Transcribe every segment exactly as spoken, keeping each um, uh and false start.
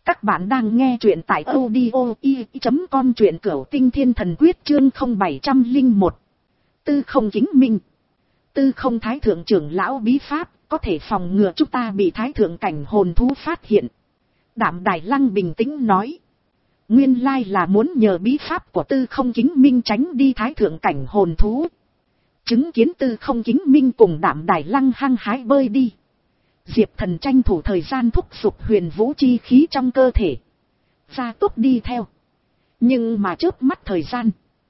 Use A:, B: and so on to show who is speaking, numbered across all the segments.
A: Các bạn đang nghe truyện tại audio i chấm com, truyện Cửu Tinh Thiên Thần Quyết chương không bảy không một. Tư không chính minh. Tư không thái thượng trưởng lão bí pháp, có thể phòng ngừa chúng ta bị thái thượng cảnh hồn thú phát hiện. Đạm Đài Lăng bình tĩnh nói. Nguyên lai là muốn nhờ bí pháp của tư không chính minh tránh đi thái thượng cảnh hồn thú. Chứng kiến tư không chính minh cùng Đạm Đài Lăng hăng hái bơi đi. Diệp Thần tranh thủ thời gian thúc giục huyền vũ chi khí trong cơ thể. Gia tốc đi theo. Nhưng mà chớp mắt thời gian.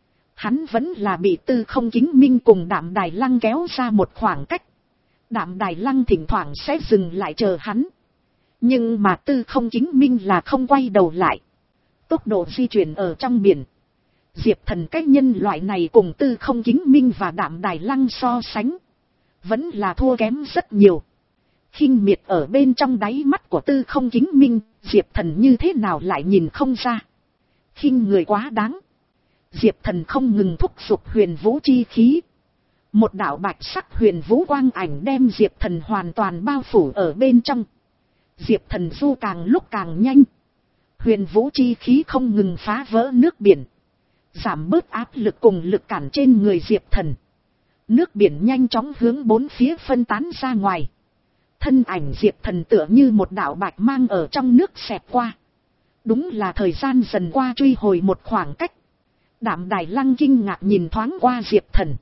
A: Hắn vẫn là bị tư không chính minh cùng Đạm Đài Lăng kéo ra một khoảng cách. Đạm Đài Lăng thỉnh thoảng sẽ dừng lại chờ hắn. Nhưng mà tư không chính minh là không quay đầu lại. Tốc độ di chuyển ở trong biển. Diệp Thần cách nhân loại này cùng tư không chính minh và Đạm Đài Lăng so sánh. Vẫn là thua kém rất nhiều. Khinh miệt ở bên trong đáy mắt của tư không chính minh, Diệp Thần như thế nào lại nhìn không ra. Khinh người quá đáng. Diệp Thần không ngừng thúc giục huyền vũ chi khí. Một đạo bạch sắc huyền vũ quang ảnh đem Diệp Thần hoàn toàn bao phủ ở bên trong. Diệp Thần du càng lúc càng nhanh. Huyền vũ chi khí không ngừng phá vỡ nước biển. Giảm bớt áp lực cùng lực cản trên người Diệp Thần. Nước biển nhanh chóng hướng bốn phía phân tán ra ngoài. Thân ảnh Diệp Thần tựa như một đạo bạch mang ở trong nước xẹt qua. Đúng là thời gian dần qua truy hồi một khoảng cách. Đạm Đài Lăng kinh ngạc nhìn thoáng qua Diệp Thần.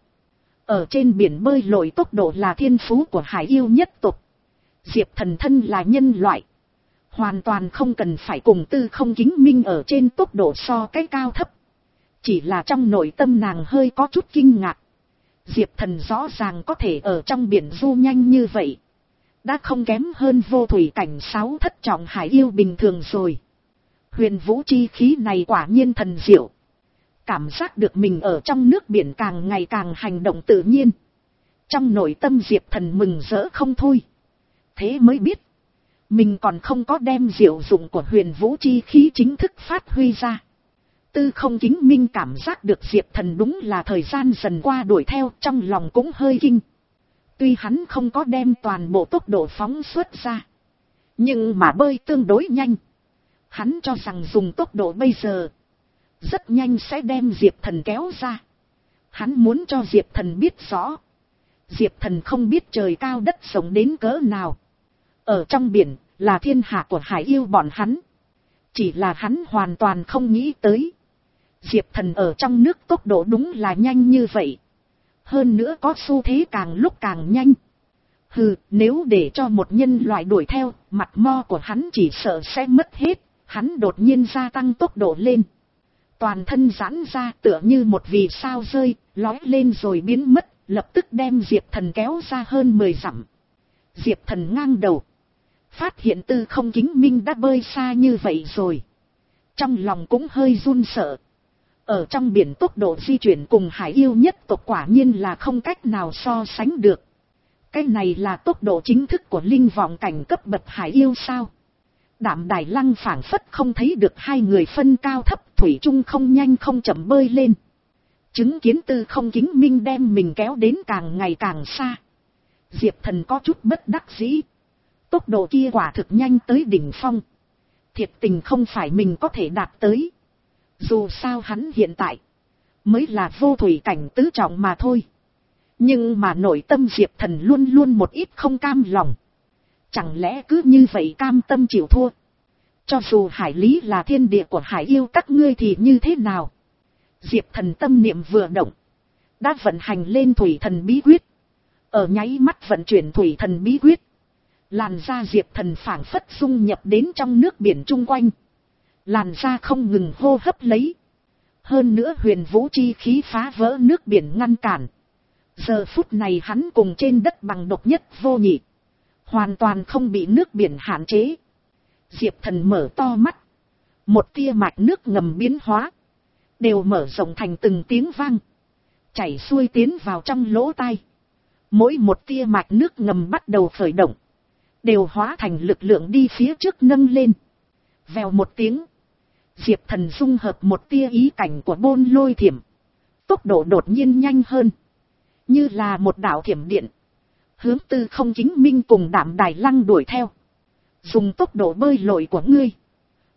A: Ở trên biển bơi lội tốc độ là thiên phú của hải yêu nhất tộc. Diệp Thần thân là nhân loại. Hoàn toàn không cần phải cùng tư không chính minh ở trên tốc độ so cái cao thấp. Chỉ là trong nội tâm nàng hơi có chút kinh ngạc. Diệp Thần rõ ràng có thể ở trong biển du nhanh như vậy. Đã không kém hơn vô thủy cảnh sáu thất trọng hải yêu bình thường rồi. Huyền vũ chi khí này quả nhiên thần diệu. Cảm giác được mình ở trong nước biển càng ngày càng hành động tự nhiên. Trong nội tâm Diệp Thần mừng rỡ không thôi. Thế mới biết. Mình còn không có đem diệu dụng của huyền vũ chi khí chính thức phát huy ra. Tư không chính minh cảm giác được Diệp Thần đúng là thời gian dần qua đuổi theo, trong lòng cũng hơi kinh. Tuy hắn không có đem toàn bộ tốc độ phóng xuất ra. Nhưng mà bơi tương đối nhanh. Hắn cho rằng dùng tốc độ bây giờ. Rất nhanh sẽ đem Diệp Thần kéo ra. Hắn muốn cho Diệp Thần biết rõ. Diệp Thần không biết trời cao đất rộng đến cỡ nào. Ở trong biển là thiên hạ của hải yêu bọn hắn. Chỉ là hắn hoàn toàn không nghĩ tới. Diệp Thần ở trong nước tốc độ đúng là nhanh như vậy. Hơn nữa có xu thế càng lúc càng nhanh. Hừ, nếu để cho một nhân loại đuổi theo, mặt mo của hắn chỉ sợ sẽ mất hết. Hắn đột nhiên gia tăng tốc độ lên. Toàn thân giãn ra tựa như một vì sao rơi, lói lên rồi biến mất, lập tức đem Diệp Thần kéo ra hơn mười dặm. Diệp Thần ngang đầu. Phát hiện tư không chính minh đã bơi xa như vậy rồi. Trong lòng cũng hơi run sợ. Ở trong biển tốc độ di chuyển cùng hải yêu nhất tộc quả nhiên là không cách nào so sánh được. Cái này là tốc độ chính thức của linh vọng cảnh cấp bậc hải yêu sao? Đạm Đài Lăng phảng phất không thấy được hai người phân cao thấp, thủy chung không nhanh không chậm bơi lên. Chứng kiến tư không chính minh đem mình kéo đến càng ngày càng xa. Diệp Thần có chút bất đắc dĩ. Tốc độ kia quả thực nhanh tới đỉnh phong. Thiệt tình không phải mình có thể đạt tới. Dù sao hắn hiện tại mới là vô thủy cảnh tứ trọng mà thôi. Nhưng mà nội tâm Diệp Thần luôn luôn một ít không cam lòng. Chẳng lẽ cứ như vậy cam tâm chịu thua? Cho dù hải lý là thiên địa của hải yêu các ngươi thì như thế nào? Diệp Thần tâm niệm vừa động. Đã vận hành lên thủy thần bí quyết. Ở nháy mắt vận chuyển thủy thần bí quyết. Làn da Diệp Thần phảng phất dung nhập đến trong nước biển chung quanh. Làn da không ngừng hô hấp lấy. Hơn nữa huyền vũ chi khí phá vỡ nước biển ngăn cản. Giờ phút này hắn cùng trên đất bằng độc nhất vô nhị. Hoàn toàn không bị nước biển hạn chế. Diệp Thần mở to mắt. Một tia mạch nước ngầm biến hóa. Đều mở rộng thành từng tiếng vang. Chảy xuôi tiến vào trong lỗ tai. Mỗi một tia mạch nước ngầm bắt đầu khởi động. Đều hóa thành lực lượng đi phía trước nâng lên. Vèo một tiếng. Diệp Thần dung hợp một tia ý cảnh của bôn lôi thiểm. Tốc độ đột nhiên nhanh hơn. Như là một đạo thiểm điện. Hướng tư không chính minh cùng Đạm Đài Lăng đuổi theo. Dùng tốc độ bơi lội của ngươi.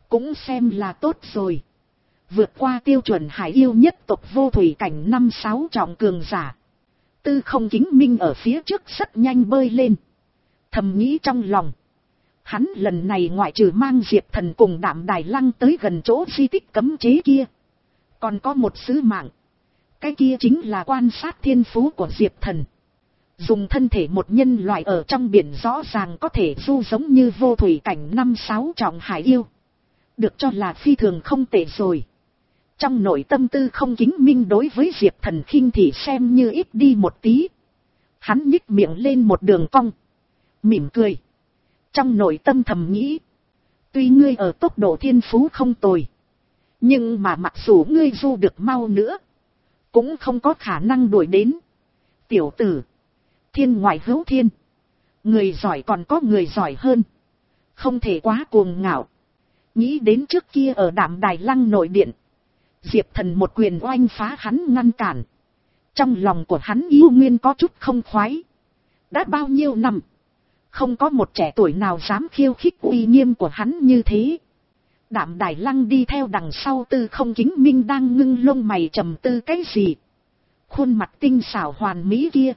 A: cũng xem là tốt rồi. Vượt qua tiêu chuẩn hải yêu nhất tộc vô thủy cảnh năm sáu trọng cường giả. Tư Không Kính Minh ở phía trước rất nhanh bơi lên. Thầm nghĩ trong lòng. Hắn lần này ngoại trừ mang Diệp Thần cùng Đạm Đài Lăng tới gần chỗ di tích cấm chế kia. Còn có một sứ mạng. Cái kia chính là quan sát thiên phú của Diệp Thần. Dùng thân thể một nhân loại ở trong biển rõ ràng có thể du giống như vô thủy cảnh năm sáu trọng hải yêu. Được cho là phi thường không tệ rồi. Trong nội tâm Tư Không Kính Minh đối với Diệp Thần khinh thì xem như ít đi một tí. Hắn nhích miệng lên một đường cong. Mỉm cười. Trong nội tâm thầm nghĩ. Tuy ngươi ở tốc độ thiên phú không tồi. Nhưng mà mặc dù ngươi du được mau nữa. Cũng không có khả năng đuổi đến. Tiểu tử. Thiên ngoại hữu thiên. Người giỏi còn có người giỏi hơn. Không thể quá cuồng ngạo. Nghĩ đến trước kia ở Đạm Đài Lăng nội điện. Diệp Thần một quyền oanh phá hắn ngăn cản. Trong lòng của hắn yêu nguyên có chút không khoái. Đã bao nhiêu năm. Không có một trẻ tuổi nào dám khiêu khích uy nghiêm của hắn như thế. Đạm Đài Lăng đi theo đằng sau Tư Không Kính Minh đang ngưng lông mày trầm tư cái gì. Khuôn mặt tinh xảo hoàn mỹ kia.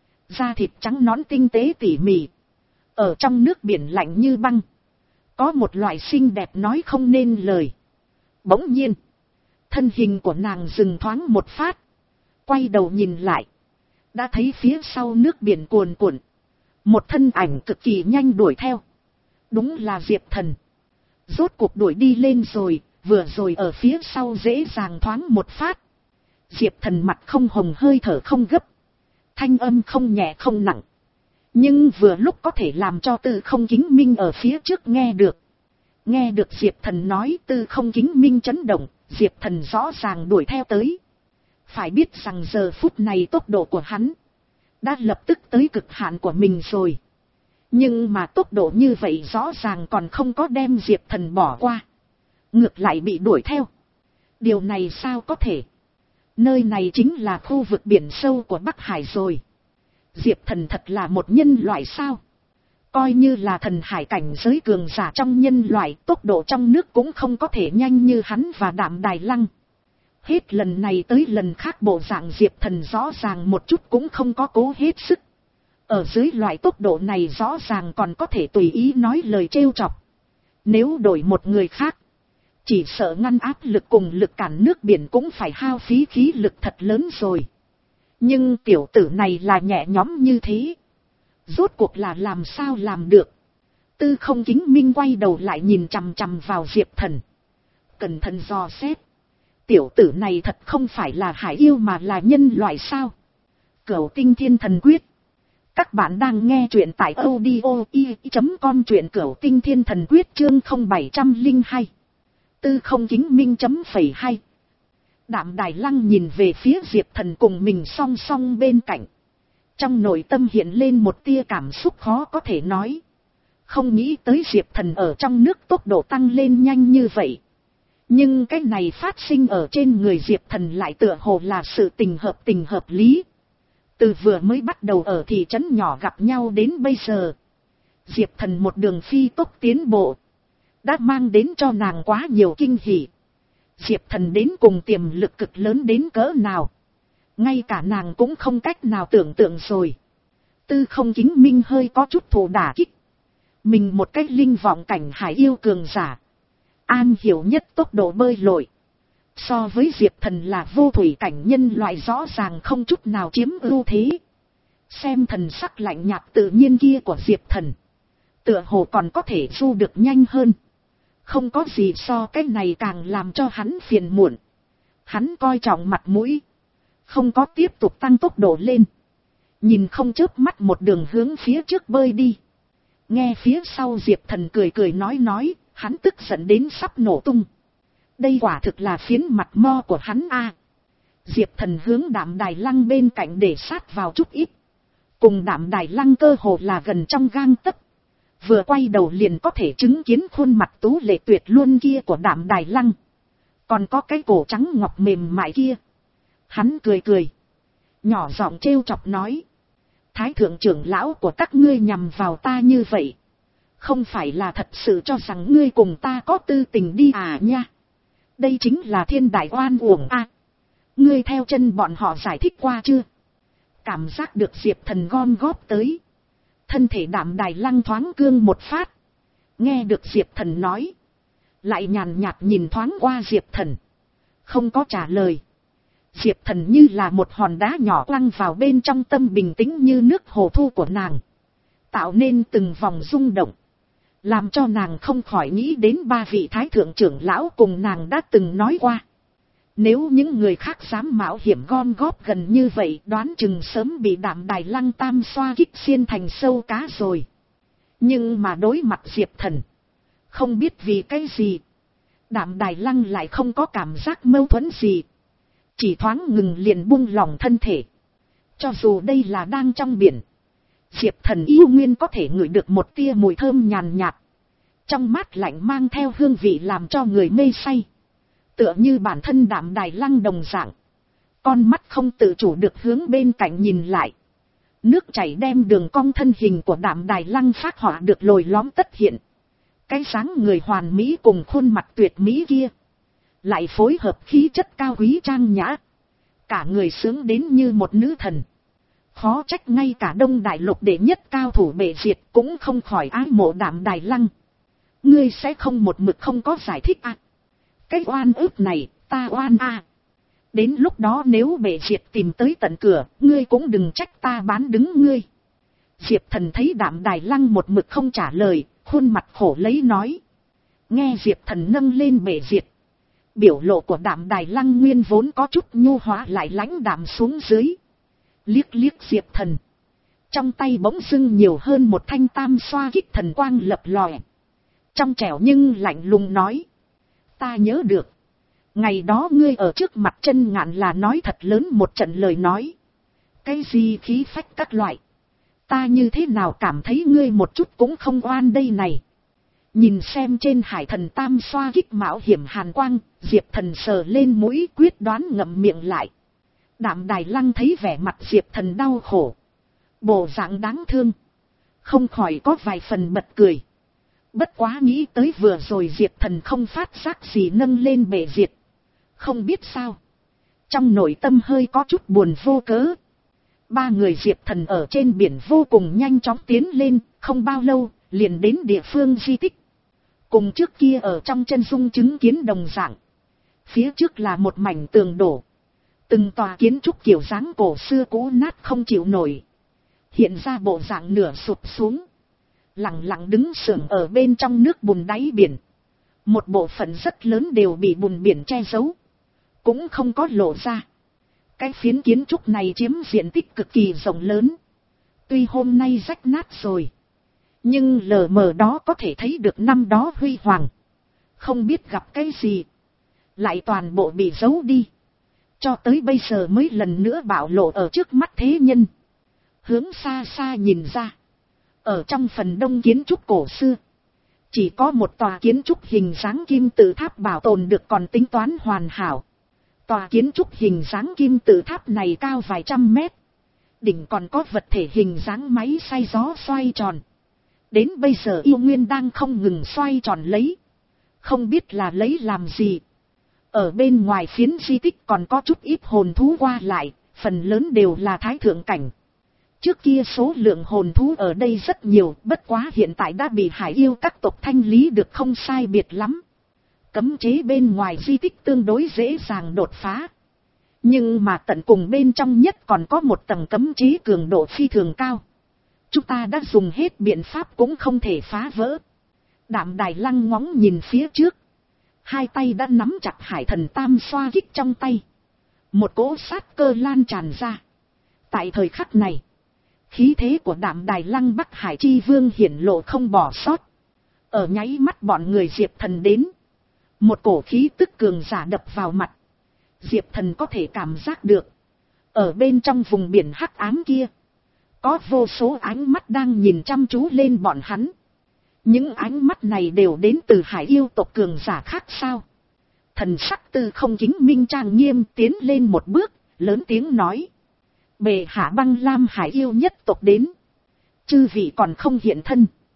A: Da thịt trắng nõn tinh tế tỉ mỉ. Ở trong nước biển lạnh như băng. Có một loại xinh đẹp nói không nên lời. Bỗng nhiên. Thân hình của nàng dừng thoáng một phát. Quay đầu nhìn lại. Đã thấy phía sau nước biển cuồn cuộn. Một thân ảnh cực kỳ nhanh đuổi theo. Đúng là Diệp Thần. Rốt cuộc đuổi đi lên rồi. Vừa rồi ở phía sau dễ dàng thoáng một phát. Diệp Thần mặt không hồng hơi thở không gấp. Thanh âm không nhẹ không nặng. Nhưng vừa lúc có thể làm cho Tư Không Kính Minh ở phía trước nghe được. Nghe được Diệp Thần nói Tư Không Kính Minh chấn động. Diệp Thần rõ ràng đuổi theo tới. Phải biết rằng giờ phút này tốc độ của hắn đã lập tức tới cực hạn của mình rồi. Nhưng mà tốc độ như vậy rõ ràng còn không có đem Diệp Thần bỏ qua. Ngược lại bị đuổi theo. Điều này sao có thể? Nơi này chính là khu vực biển sâu của Bắc Hải rồi. Diệp Thần thật là một nhân loại sao? Coi như là thần hải cảnh giới cường giả trong nhân loại, tốc độ trong nước cũng không có thể nhanh như hắn và Đạm Đài Lăng. Hết lần này tới lần khác bộ dạng Diệp Thần rõ ràng một chút cũng không có cố hết sức. Ở dưới loại tốc độ này rõ ràng còn có thể tùy ý nói lời trêu chọc. Nếu đổi một người khác, chỉ sợ ngăn áp lực cùng lực cản nước biển cũng phải hao phí khí lực thật lớn rồi. Nhưng tiểu tử này là nhẹ nhõm như thế. Rốt cuộc là làm sao làm được. Tư Không Kính Minh quay đầu lại nhìn chằm chằm vào Diệp Thần. Cẩn thận dò xét. Tiểu tử này thật không phải là hải yêu mà là nhân loại sao? Cửu Tinh Thiên Thần Quyết. Các bạn đang nghe truyện tại audio i chấm com, truyện Cửu Tinh Thiên Thần Quyết chương không bảy không hai. Tư Không Kính Minh chấm phẩy hai. Đạm Đài Lăng nhìn về phía Diệp Thần cùng mình song song bên cạnh. Trong nội tâm hiện lên một tia cảm xúc khó có thể nói. Không nghĩ tới Diệp Thần ở trong nước tốc độ tăng lên nhanh như vậy. Nhưng cái này phát sinh ở trên người Diệp Thần lại tựa hồ là sự tình hợp tình hợp lý. Từ vừa mới bắt đầu ở thị trấn nhỏ gặp nhau đến bây giờ. Diệp Thần một đường phi tốc tiến bộ. Đã mang đến cho nàng quá nhiều kinh hỉ. Diệp Thần đến cùng tiềm lực cực lớn đến cỡ nào. Ngay cả nàng cũng không cách nào tưởng tượng rồi. Tư Không Kính Minh hơi có chút thù đả kích. Mình một cách linh vọng cảnh hải yêu cường giả. An hiểu nhất tốc độ bơi lội. So với Diệp Thần là vô thủy cảnh nhân loại rõ ràng không chút nào chiếm ưu thế. Xem thần sắc lạnh nhạt tự nhiên kia của Diệp Thần. Tựa hồ còn có thể du được nhanh hơn. Không có gì so cái này càng làm cho hắn phiền muộn. Hắn coi trọng mặt mũi. Không có tiếp tục tăng tốc độ lên. Nhìn không chớp mắt một đường hướng phía trước bơi đi. Nghe phía sau Diệp Thần cười cười nói nói. Hắn tức giận đến sắp nổ tung. Đây quả thực là phiến mặt mo của hắn a. Diệp Thần hướng Đạm Đài Lăng bên cạnh để sát vào chút ít. Cùng Đạm Đài Lăng cơ hồ là gần trong gang tấc. Vừa quay đầu liền có thể chứng kiến khuôn mặt tú lệ tuyệt luôn kia của Đạm Đài Lăng. Còn có cái cổ trắng ngọc mềm mại kia. Hắn cười cười. Nhỏ giọng trêu chọc nói. Thái thượng trưởng lão của các ngươi nhằm vào ta như vậy. Không phải là thật sự cho rằng ngươi cùng ta có tư tình đi à nha. Đây chính là thiên đại oan uổng a. À, ngươi theo chân bọn họ giải thích qua chưa? Cảm giác được Diệp Thần gom góp tới. Thân thể Đạm Đài Lăng thoáng cương một phát. Nghe được Diệp Thần nói. Lại nhàn nhạt nhìn thoáng qua Diệp Thần. Không có trả lời. Diệp Thần như là một hòn đá nhỏ quăng vào bên trong tâm bình tĩnh như nước hồ thu của nàng. Tạo nên từng vòng rung động. Làm cho nàng không khỏi nghĩ đến ba vị thái thượng trưởng lão cùng nàng đã từng nói qua. Nếu những người khác dám mạo hiểm gom góp gần như vậy, đoán chừng sớm bị Đạm Đài Lăng tam xoa kích xiên thành sâu cá rồi. Nhưng mà đối mặt Diệp Thần, không biết vì cái gì, Đạm Đài Lăng lại không có cảm giác mâu thuẫn gì. Chỉ thoáng ngừng liền buông lỏng thân thể. Cho dù đây là đang trong biển, Diệp Thần yêu nguyên có thể ngửi được một tia mùi thơm nhàn nhạt. Trong mát lạnh mang theo hương vị làm cho người mê say. Tựa như bản thân Đạm Đài Lăng đồng dạng. Con mắt không tự chủ được hướng bên cạnh nhìn lại. Nước chảy đem đường cong thân hình của Đạm Đài Lăng phác họa được lồi lõm tất hiện. Cái dáng người hoàn mỹ cùng khuôn mặt tuyệt mỹ kia. Lại phối hợp khí chất cao quý trang nhã. Cả người sướng đến như một nữ thần. Khó trách ngay cả Đông Đại Lục đệ nhất cao thủ bệ diệt cũng không khỏi ái mộ Đạm Đài Lăng. Ngươi sẽ không một mực không có giải thích à? Cái oan ức này, ta oan à. Đến lúc đó nếu bệ diệt tìm tới tận cửa, ngươi cũng đừng trách ta bán đứng ngươi. Diệp Thần thấy Đạm Đài Lăng một mực không trả lời, khuôn mặt khổ lấy nói. Nghe Diệp Thần nâng lên bệ diệt. Biểu lộ của Đạm Đài Lăng nguyên vốn có chút nhu hóa lại lãnh đạm xuống dưới. Liếc liếc Diệp Thần. Trong tay bỗng dưng nhiều hơn một thanh tam xoa kích thần quang lập lòe. Trong trẻo nhưng lạnh lùng nói. Ta nhớ được. Ngày đó ngươi ở trước mặt Chân Ngạn là nói thật lớn một trận lời nói. Cái gì khí phách các loại. Ta như thế nào cảm thấy ngươi một chút cũng không oan đây này. Nhìn xem trên hải thần tam xoa kích mạo hiểm hàn quang, Diệp Thần sờ lên mũi quyết đoán ngậm miệng lại. Đạm Đài Lăng thấy vẻ mặt Diệp Thần đau khổ. Bộ dạng đáng thương. Không khỏi có vài phần bật cười. Bất quá nghĩ tới vừa rồi Diệp Thần không phát giác gì nâng lên bệ diệt. Không biết sao. Trong nội tâm hơi có chút buồn vô cớ. Ba người Diệp Thần ở trên biển vô cùng nhanh chóng tiến lên, không bao lâu, liền đến địa phương di tích. Cùng trước kia ở trong chân dung chứng kiến đồng dạng. Phía trước là một mảnh tường đổ. Từng tòa kiến trúc kiểu dáng cổ xưa cũ nát không chịu nổi. Hiện ra bộ dạng nửa sụp xuống. Lặng lặng đứng sưởng ở bên trong nước bùn đáy biển. Một bộ phận rất lớn đều bị bùn biển che giấu. Cũng không có lộ ra. Cái phiến kiến trúc này chiếm diện tích cực kỳ rộng lớn. Tuy hôm nay rách nát rồi. Nhưng lờ mờ đó có thể thấy được năm đó huy hoàng. Không biết gặp cái gì. Lại toàn bộ bị giấu đi. Cho tới bây giờ mới lần nữa bạo lộ ở trước mắt thế nhân. Hướng xa xa nhìn ra. Ở trong phần đông kiến trúc cổ xưa. Chỉ có một tòa kiến trúc hình dáng kim tự tháp bảo tồn được còn tính toán hoàn hảo. Tòa kiến trúc hình dáng kim tự tháp này cao vài trăm mét. Đỉnh còn có vật thể hình dáng máy xay gió xoay tròn. Đến bây giờ yêu nguyên đang không ngừng xoay tròn lấy. Không biết là lấy làm gì. Ở bên ngoài phiến di tích còn có chút ít hồn thú qua lại, phần lớn đều là thái thượng cảnh. Trước kia số lượng hồn thú ở đây rất nhiều, bất quá hiện tại đã bị hải yêu các tộc thanh lý được không sai biệt lắm. Cấm chế bên ngoài di tích tương đối dễ dàng đột phá. Nhưng mà tận cùng bên trong nhất còn có một tầng cấm chế cường độ phi thường cao. Chúng ta đã dùng hết biện pháp cũng không thể phá vỡ. Đạm Đài Lăng ngóng nhìn phía trước. Hai tay đã nắm chặt hải thần tam xoa kích trong tay. Một cỗ sát cơ lan tràn ra. Tại thời khắc này, khí thế của Đạm Đài Lăng Bắc Hải Chi Vương hiển lộ không bỏ sót. Ở nháy mắt bọn người Diệp Thần đến. Một cổ khí tức cường giả đập vào mặt. Diệp Thần có thể cảm giác được. Ở bên trong vùng biển hắc ám kia. Có vô số ánh mắt đang nhìn chăm chú lên bọn hắn. Những ánh mắt này đều đến từ hải yêu tộc cường giả khác sao. Thần sắc Tư Không Kính Minh trang nghiêm tiến lên một bước, lớn tiếng nói. Bệ hạ Băng Lam hải yêu nhất tộc đến. Chư vị còn không hiện thân.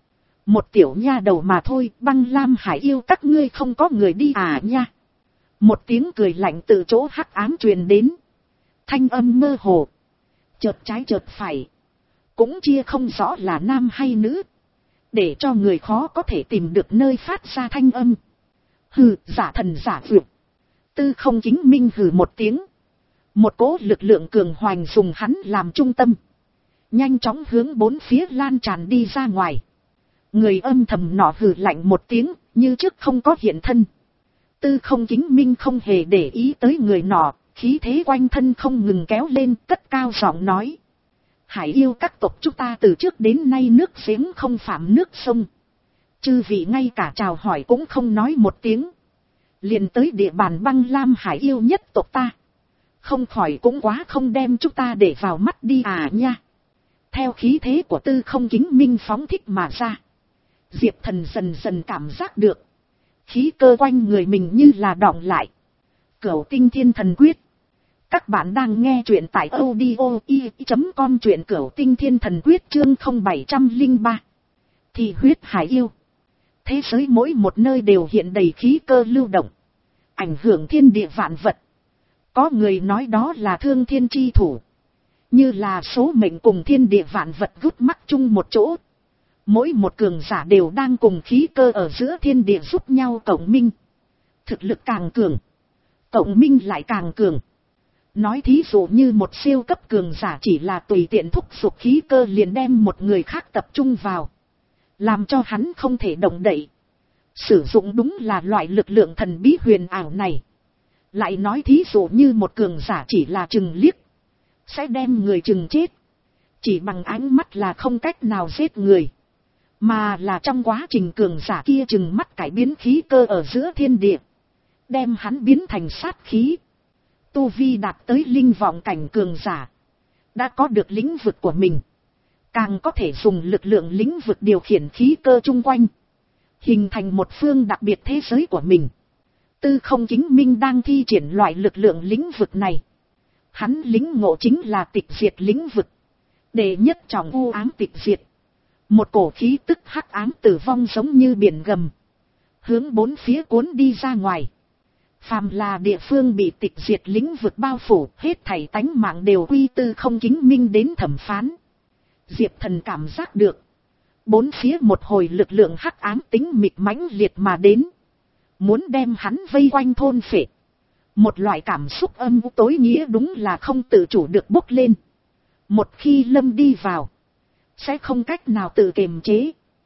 A: Một tiểu nha đầu mà thôi, Băng Lam Hải yêu các ngươi không có người đi à nha. Một tiếng cười lạnh từ chỗ hắc ám truyền đến. Thanh âm mơ hồ. Chợt trái chợt phải. Cũng chia không rõ là nam hay nữ. Để cho người khó có thể tìm được nơi phát ra thanh âm. Hừ, giả thần giả vượt. Tư Không Chính Minh hừ một tiếng. Một cỗ lực lượng cường hoành dùng hắn làm trung tâm. Nhanh chóng hướng bốn phía lan tràn đi ra ngoài. Người âm thầm nọ hừ lạnh một tiếng, như trước không có hiện thân. Tư Không Chính Minh không hề để ý tới người nọ, khí thế quanh thân không ngừng kéo lên, cất cao giọng nói. Hải yêu các tộc chúng ta từ trước đến nay nước giếng không phạm nước sông. Chư vị ngay cả chào hỏi cũng không nói một tiếng. Liền tới địa bàn Băng Lam Hải yêu nhất tộc ta. Không khỏi cũng quá không đem chúng ta để vào mắt đi à nha. Theo khí thế của Tư Không Chính Minh phóng thích mà ra. Diệp Thần dần dần cảm giác được. Khí cơ quanh người mình như là đọng lại. Cửu Tinh Thiên Thần Quyết. Các bạn đang nghe truyện tại audio i chấm com truyện Cửu Tinh Thiên Thần Quyết chương không bảy không ba. Thì huyết hải yêu. Thế giới mỗi một nơi đều hiện đầy khí cơ lưu động. Ảnh hưởng thiên địa vạn vật. Có người nói đó là thương thiên chi thủ. Như là số mệnh cùng thiên địa vạn vật gút mắc chung một chỗ. Mỗi một cường giả đều đang cùng khí cơ ở giữa thiên địa giúp nhau cộng minh. Thực lực càng cường. Cộng minh lại càng cường. Nói thí dụ như một siêu cấp cường giả chỉ là tùy tiện thúc giục khí cơ liền đem một người khác tập trung vào. Làm cho hắn không thể động đậy. Sử dụng đúng là loại lực lượng thần bí huyền ảo này. Lại nói thí dụ như một cường giả chỉ là chừng liếc. Sẽ đem người chừng chết. Chỉ bằng ánh mắt là không cách nào giết người. Mà là trong quá trình cường giả kia chừng mắt cải biến khí cơ ở giữa thiên địa. Đem hắn biến thành sát khí. Tu vi đạt tới linh vọng cảnh cường giả. Đã có được lĩnh vực của mình. Càng có thể dùng lực lượng lĩnh vực điều khiển khí cơ chung quanh. Hình thành một phương đặc biệt thế giới của mình. Tư Không Chính Minh đang thi triển loại lực lượng lĩnh vực này. Hắn lĩnh ngộ chính là tịch diệt lĩnh vực. Đệ nhất trọng u ám tịch diệt. Một cổ khí tức hắc ám tử vong giống như biển gầm. Hướng bốn phía cuốn đi ra ngoài. Phàm là địa phương bị tịch diệt lĩnh vực bao phủ, hết thảy tánh mạng đều quy Tư Không Chính Minh đến thẩm phán. Diệp Thần cảm giác được. Bốn phía một hồi lực lượng hắc ám tính mịt mãnh liệt mà đến. Muốn đem hắn vây quanh thôn phệ. Một loại cảm xúc âm u tối nghĩa đúng là không tự chủ được bốc lên. Một khi lâm đi vào. Sẽ không cách nào tự kiềm chế.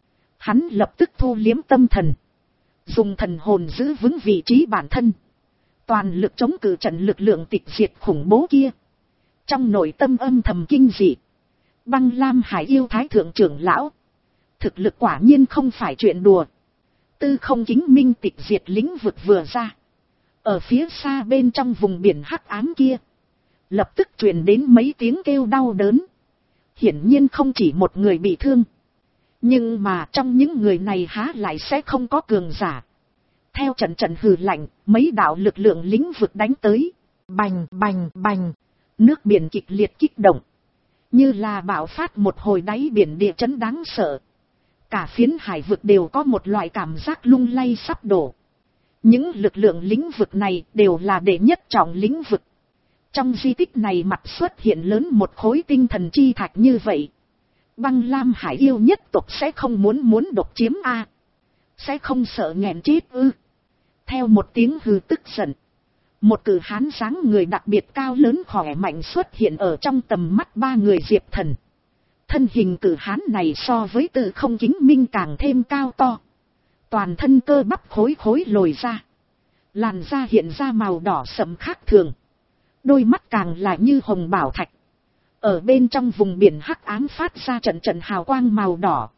A: Hắn lập tức thu liếm tâm thần. Dùng thần hồn giữ vững vị trí bản thân. Toàn lực chống cự trận lực lượng tịch diệt khủng bố kia. Trong nội tâm âm thầm kinh dị. Băng Lam Hải yêu thái thượng trưởng lão. Thực lực quả nhiên không phải chuyện đùa. Tư Không Chính Minh tịch diệt lĩnh vực vừa ra. Ở phía xa bên trong vùng biển hắc ám kia. Lập tức truyền đến mấy tiếng kêu đau đớn. Hiển nhiên không chỉ một người bị thương. Nhưng mà trong những người này há lại sẽ không có cường giả. Theo trận trận hừ lạnh, mấy đạo lực lượng lĩnh vực đánh tới. Bành bành bành. Nước biển kịch liệt kích động. Như là bạo phát một hồi đáy biển địa chấn đáng sợ. Cả phiến hải vực đều có một loại cảm giác lung lay sắp đổ. Những lực lượng lĩnh vực này đều là đệ nhất trọng lĩnh vực. Trong di tích này mặt xuất hiện lớn một khối tinh thần chi thạch như vậy. Băng Lam Hải yêu nhất tộc sẽ không muốn muốn độc chiếm a, sẽ không sợ nghẹn chết ư? Theo một tiếng hừ tức giận. Một cử hán dáng người đặc biệt cao lớn khỏe mạnh xuất hiện ở trong tầm mắt ba người Diệp Thần. Thân hình cử hán này so với Tư Không Chính Minh càng thêm cao to. Toàn thân cơ bắp khối khối lồi ra. Làn da hiện ra màu đỏ sẫm khác thường. Đôi mắt càng là như hồng bảo thạch. Ở bên trong vùng biển hắc ám phát ra trận trận hào quang màu đỏ.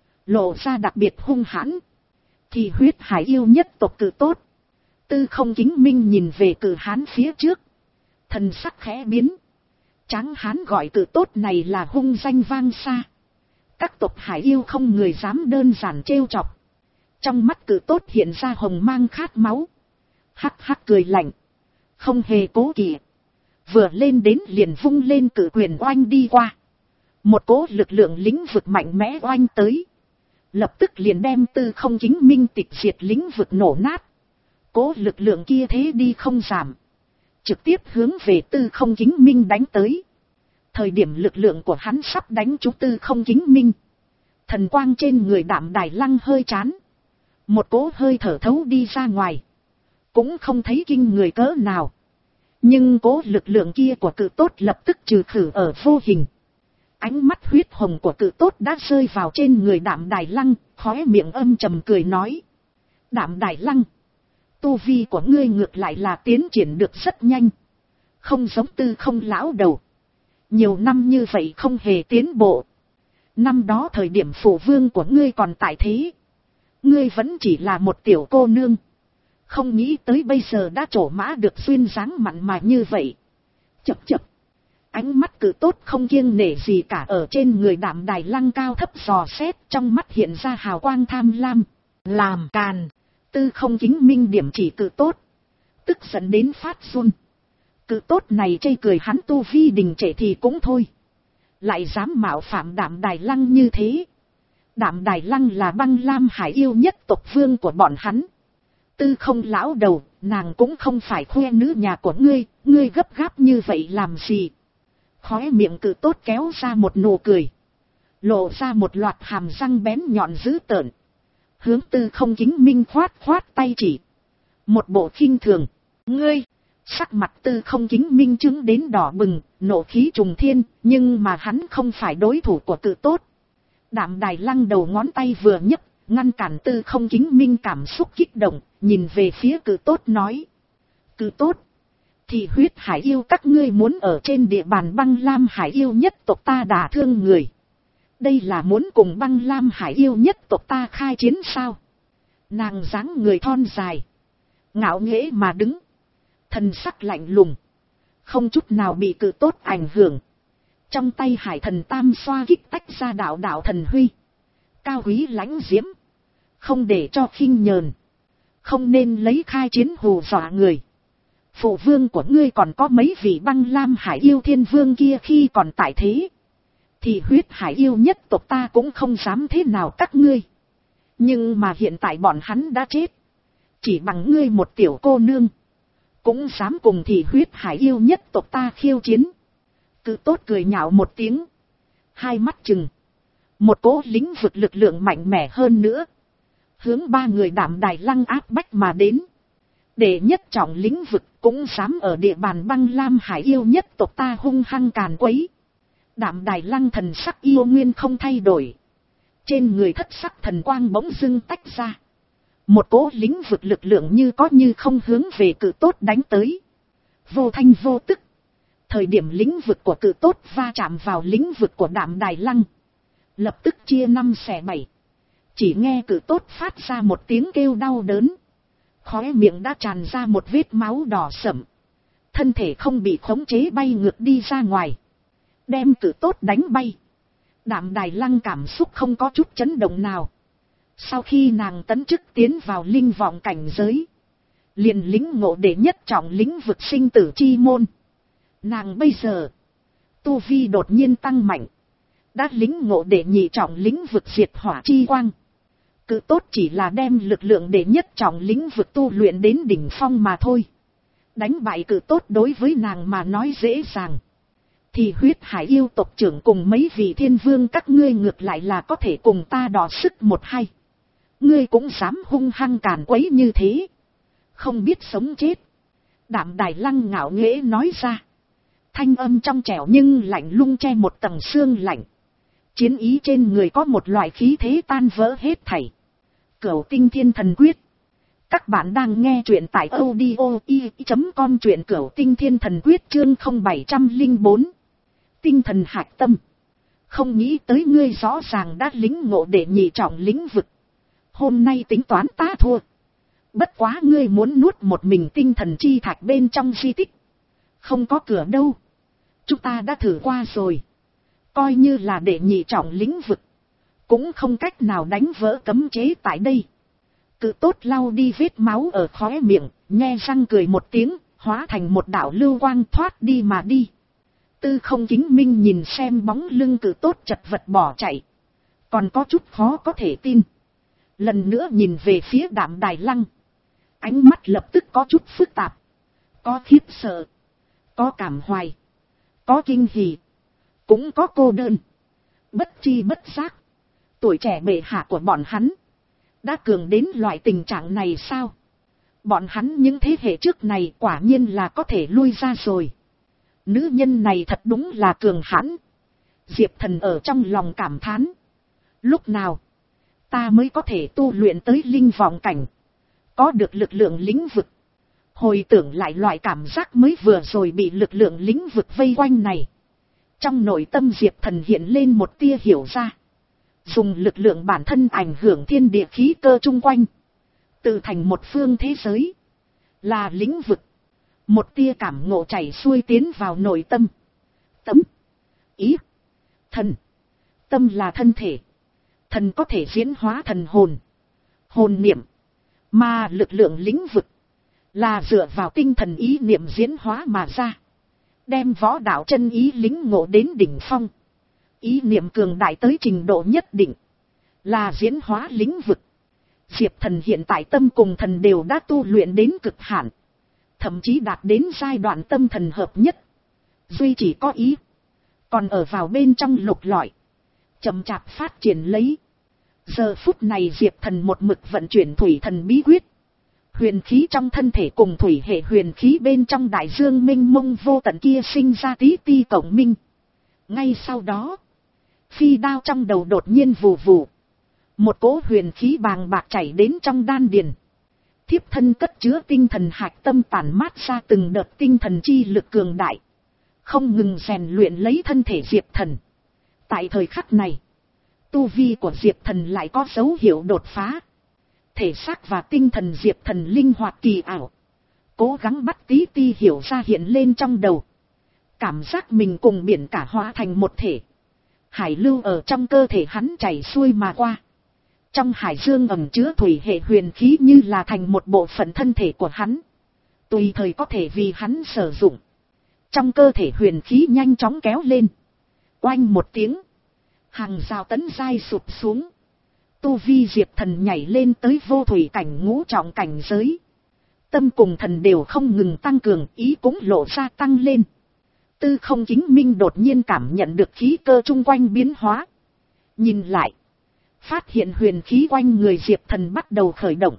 A: Lộ ra đặc biệt hung hãn. Thì huyết hải yêu nhất tộc cử tốt. Tư Không Chính Minh nhìn về cử hán phía trước. Thần sắc khẽ biến. Tráng hán gọi cử tốt này là hung danh vang xa. Các tộc hải yêu không người dám đơn giản trêu chọc. Trong mắt cử tốt hiện ra hồng mang khát máu. Hắc hắc cười lạnh. Không hề cố kỵ. Vừa lên đến liền vung lên cử quyền oanh đi qua. Một cỗ lực lượng lĩnh vực mạnh mẽ oanh tới. lập tức liền đem tư không chính minh tịch diệt lĩnh vực nổ nát. Cố lực lượng kia thế đi không giảm, trực tiếp hướng về tư không chính minh đánh tới. Thời điểm lực lượng của hắn sắp đánh trúng tư không chính minh, thần quang trên người Đạm Đài Lăng hơi chán, một cỗ hơi thở thấu đi ra ngoài, cũng không thấy kinh người cỡ nào. Nhưng cố lực lượng kia của cự tốt lập tức trừ khử ở vô hình. Ánh mắt huyết hồng của cự tốt đã rơi vào trên người Đạm Đài Lăng, khóe miệng âm trầm cười nói: Đạm Đài Lăng, tu vi của ngươi ngược lại là tiến triển được rất nhanh, không giống tư không lão đầu, nhiều năm như vậy không hề tiến bộ. Năm đó thời điểm phụ vương của ngươi còn tại thế, ngươi vẫn chỉ là một tiểu cô nương, không nghĩ tới bây giờ đã trổ mã được duyên dáng mặn mà như vậy. Chập chập, ánh mắt cự tốt không kiêng nể gì cả ở trên người Đạm Đài Lăng cao thấp dò xét, trong mắt hiện ra hào quang tham lam. Làm càn! Tư không chính minh điểm chỉ cự tốt, tức giận đến phát run. Cự tốt này chê cười hắn tu vi đình trệ thì cũng thôi, lại dám mạo phạm Đạm Đài Lăng như thế. Đạm Đài Lăng là Băng Lam Hải yêu nhất tộc vương của bọn hắn. Tư không lão đầu, nàng cũng không phải khoe nữ nhà của ngươi, ngươi gấp gáp như vậy làm gì? Khóe miệng cự tốt kéo ra một nụ cười, lộ ra một loạt hàm răng bén nhọn dữ tợn, hướng tư không chính minh khoát khoát tay chỉ. Một bộ khinh thường. Ngươi! Sắc mặt tư không chính minh chứng đến đỏ bừng, nộ khí trùng thiên, nhưng mà hắn không phải đối thủ của cự tốt. Đạm Đài Lăng đầu ngón tay vừa nhấc, ngăn cản tư không chính minh cảm xúc kích động, nhìn về phía cự tốt nói: Cự tốt, thì huyết hải yêu các ngươi muốn ở trên địa bàn Băng Lam Hải yêu nhất tộc ta đả thương người, đây là muốn cùng Băng Lam Hải yêu nhất tộc ta khai chiến sao? Nàng dáng người thon dài, ngạo nghễ mà đứng, thần sắc lạnh lùng, không chút nào bị cự tốt ảnh hưởng. Trong tay hải thần tam xoa kích tách ra đạo đạo thần huy, cao quý lãnh diễm, không để cho khinh nhờn, không nên lấy khai chiến hù dọa người. Phụ vương của ngươi còn có mấy vị Băng Lam Hải yêu thiên vương kia khi còn tại thế, thì huyết hải yêu nhất tộc ta cũng không dám thế nào các ngươi. Nhưng mà hiện tại bọn hắn đã chết, chỉ bằng ngươi một tiểu cô nương, cũng dám cùng thì huyết hải yêu nhất tộc ta khiêu chiến. Cự tốt cười nhạo một tiếng, hai mắt chừng, một cỗ lĩnh vực lực lượng mạnh mẽ hơn nữa, hướng ba người Đạm Đài Lăng áp bách mà đến. Để nhất trọng lĩnh vực cũng dám ở địa bàn Băng Lam Hải yêu nhất tộc ta hung hăng càn quấy. Đạm Đài Lăng thần sắc yêu nguyên không thay đổi, trên người thất sắc thần quang bỗng dưng tách ra, một cỗ lĩnh vực lực lượng như có như không hướng về cự tốt đánh tới. Vô thanh vô tức, thời điểm lĩnh vực của cự tốt va chạm vào lĩnh vực của Đạm Đài Lăng, lập tức chia năm xẻ bảy. Chỉ nghe cự tốt phát ra một tiếng kêu đau đớn, khóe miệng đã tràn ra một vết máu đỏ sẫm, thân thể không bị khống chế bay ngược đi ra ngoài, đem cự tốt đánh bay. Đạm Đài Lăng cảm xúc không có chút chấn động nào. Sau khi nàng tấn chức tiến vào linh vọng cảnh giới, liền lĩnh ngộ đệ nhất trọng lĩnh vực sinh tử chi môn. Nàng bây giờ tu vi đột nhiên tăng mạnh, đã lĩnh ngộ đệ nhị trọng lĩnh vực diệt hỏa chi quang. Cự tốt chỉ là đem lực lượng đệ nhất trọng lĩnh vực tu luyện đến đỉnh phong mà thôi. Đánh bại cự tốt đối với nàng mà nói dễ dàng, thì huyết hải yêu tộc trưởng cùng mấy vị thiên vương các ngươi ngược lại là có thể cùng ta đọ sức một hai. Ngươi cũng dám hung hăng càn quấy như thế, không biết sống chết. Đạm Đài Lăng ngạo nghễ nói ra, thanh âm trong trẻo nhưng lạnh lùng che một tầng xương lạnh. Chiến ý trên người có một loại khí thế tan vỡ hết thảy. Cửu Tinh Thiên Thần Quyết. Các bạn đang nghe truyện tại audio i chấm com, truyện Cửu Tinh Thiên Thần Quyết chương không bảy không bốn. Tinh thần hạch tâm. Không nghĩ tới ngươi rõ ràng đã lĩnh ngộ để nhị trọng lĩnh vực. Hôm nay tính toán ta thua. Bất quá ngươi muốn nuốt một mình tinh thần chi thạch bên trong di tích, không có cửa đâu. Chúng ta đã thử qua rồi, coi như là để nhị trọng lĩnh vực, cũng không cách nào đánh vỡ cấm chế tại đây. Cự tốt lau đi vết máu ở khóe miệng, nhe răng cười một tiếng, hóa thành một đạo lưu quang thoát đi mà đi. Tư không chính minh nhìn xem bóng lưng cự tốt chật vật bỏ chạy, còn có chút khó có thể tin. Lần nữa nhìn về phía Đạm Đài Lăng, ánh mắt lập tức có chút phức tạp, có khiếp sợ, có cảm hoài, có kinh hỉ, cũng có cô đơn. Bất chi bất giác, tuổi trẻ bệ hạ của bọn hắn đã cường đến loại tình trạng này sao? Bọn hắn những thế hệ trước này quả nhiên là có thể lui ra rồi. Nữ nhân này thật đúng là cường hãn. Diệp Thần ở trong lòng cảm thán. Lúc nào ta mới có thể tu luyện tới linh vọng cảnh, có được lực lượng lĩnh vực? Hồi tưởng lại loại cảm giác mới vừa rồi bị lực lượng lĩnh vực vây quanh này, trong nội tâm Diệp Thần hiện lên một tia hiểu ra. Dùng lực lượng bản thân ảnh hưởng thiên địa khí cơ chung quanh, tự thành một phương thế giới, là lĩnh vực. Một tia cảm ngộ chảy xuôi tiến vào nội tâm. Tâm, ý, thần. Tâm là thân thể, thần có thể diễn hóa thần hồn, hồn niệm. Mà lực lượng lĩnh vực là dựa vào tinh thần ý niệm diễn hóa mà ra, đem võ đạo chân ý lĩnh ngộ đến đỉnh phong. Ý niệm cường đại tới trình độ nhất định, là diễn hóa lĩnh vực. Diệp Thần hiện tại tâm cùng thần đều đã tu luyện đến cực hạn, thậm chí đạt đến giai đoạn tâm thần hợp nhất. Duy chỉ có ý, còn ở vào bên trong lục lọi, chậm chạp phát triển lấy. Giờ phút này Diệp Thần một mực vận chuyển thủy thần bí quyết. Huyền khí trong thân thể cùng thủy hệ huyền khí bên trong đại dương minh mông vô tận kia sinh ra tí ti cộng minh. Ngay sau đó, phi đao trong đầu đột nhiên vù vù, một cỗ huyền khí bàng bạc chảy đến trong đan điền. Thiếp thân cất chứa tinh thần hạch tâm tản mát ra từng đợt tinh thần chi lực cường đại, không ngừng rèn luyện lấy thân thể Diệp Thần. Tại thời khắc này, tu vi của Diệp Thần lại có dấu hiệu đột phá. Thể xác và tinh thần Diệp Thần linh hoạt kỳ ảo, cố gắng bắt tí ti hiểu ra hiện lên trong đầu. Cảm giác mình cùng biển cả hóa thành một thể. Hải lưu ở trong cơ thể hắn chảy xuôi mà qua. Trong hải dương ẩn chứa thủy hệ huyền khí như là thành một bộ phận thân thể của hắn, tùy thời có thể vì hắn sử dụng. Trong cơ thể huyền khí nhanh chóng kéo lên. Oanh một tiếng, hàng rào tấn giai sụp xuống. Tu vi Diệp Thần nhảy lên tới vô thủy cảnh ngũ trọng cảnh giới. Tâm cùng thần đều không ngừng tăng cường, ý cũng lộ ra tăng lên. Tư Không Chính Minh đột nhiên cảm nhận được khí cơ chung quanh biến hóa. Nhìn lại, phát hiện huyền khí quanh người Diệp Thần bắt đầu khởi động.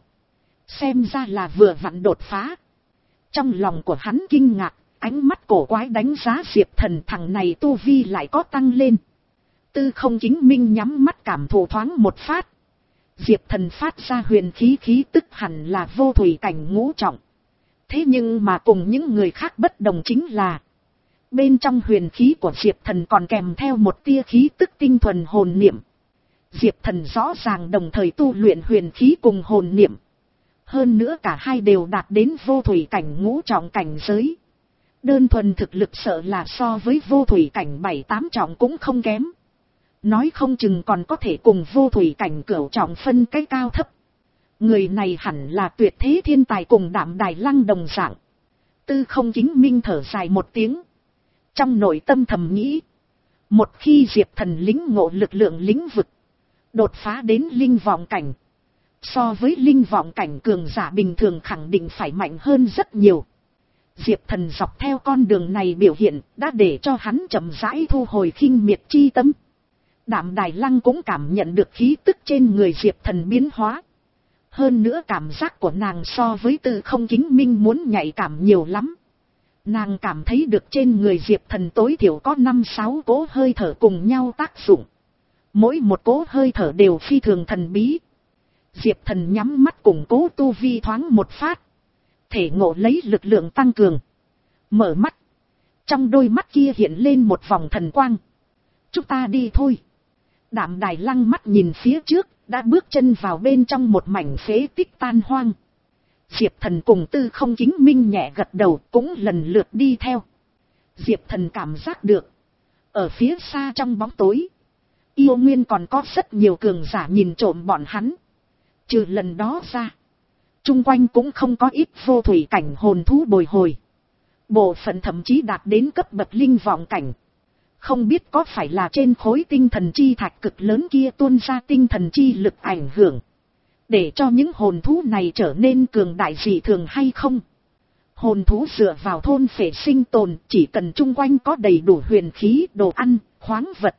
A: Xem ra là vừa vặn đột phá. Trong lòng của hắn kinh ngạc, ánh mắt cổ quái đánh giá Diệp Thần, thằng này tu vi lại có tăng lên. Tư Không Chính Minh nhắm mắt cảm thụ thoáng một phát. Diệp Thần phát ra huyền khí khí tức hẳn là vô thủy cảnh ngũ trọng. Thế nhưng mà cùng những người khác bất đồng chính là, bên trong huyền khí của Diệp Thần còn kèm theo một tia khí tức tinh thuần hồn niệm. Diệp Thần rõ ràng đồng thời tu luyện huyền khí cùng hồn niệm. Hơn nữa cả hai đều đạt đến vô thủy cảnh ngũ trọng cảnh giới. Đơn thuần thực lực sợ là so với vô thủy cảnh bảy tám trọng cũng không kém. Nói không chừng còn có thể cùng vô thủy cảnh cửu trọng phân cái cao thấp. Người này hẳn là tuyệt thế thiên tài cùng Đạm Đài Lăng đồng dạng. Tư Không Chính Minh thở dài một tiếng. Trong nội tâm thầm nghĩ, một khi Diệp Thần lĩnh ngộ lực lượng lĩnh vực, đột phá đến linh vọng cảnh, so với linh vọng cảnh cường giả bình thường khẳng định phải mạnh hơn rất nhiều. Diệp Thần dọc theo con đường này biểu hiện đã để cho hắn chậm rãi thu hồi khinh miệt chi tâm. Đạm Đài Lăng cũng cảm nhận được khí tức trên người Diệp Thần biến hóa. Hơn nữa cảm giác của nàng so với Tư Không Chính Minh muốn nhạy cảm nhiều lắm. Nàng cảm thấy được trên người Diệp Thần tối thiểu có năm sáu cỗ hơi thở cùng nhau tác dụng. Mỗi một cỗ hơi thở đều phi thường thần bí. Diệp Thần nhắm mắt củng cố tu vi thoáng một phát. Thể ngộ lấy lực lượng tăng cường. Mở mắt. Trong đôi mắt kia hiện lên một vòng thần quang. Chúng ta đi thôi. Đạm Đài Lăng mắt nhìn phía trước, đã bước chân vào bên trong một mảnh phế tích tan hoang. Diệp Thần cùng Tư Không Chính Minh nhẹ gật đầu cũng lần lượt đi theo. Diệp Thần cảm giác được, ở phía xa trong bóng tối, yêu nguyên còn có rất nhiều cường giả nhìn trộm bọn hắn. Trừ lần đó ra, chung quanh cũng không có ít vô thủy cảnh hồn thú bồi hồi. Bộ phận thậm chí đạt đến cấp bậc linh vọng cảnh. Không biết có phải là trên khối tinh thần chi thạch cực lớn kia tuôn ra tinh thần chi lực ảnh hưởng, để cho những hồn thú này trở nên cường đại dị thường hay không. Hồn thú dựa vào thôn phệ sinh tồn, chỉ cần chung quanh có đầy đủ huyền khí, đồ ăn, khoáng vật,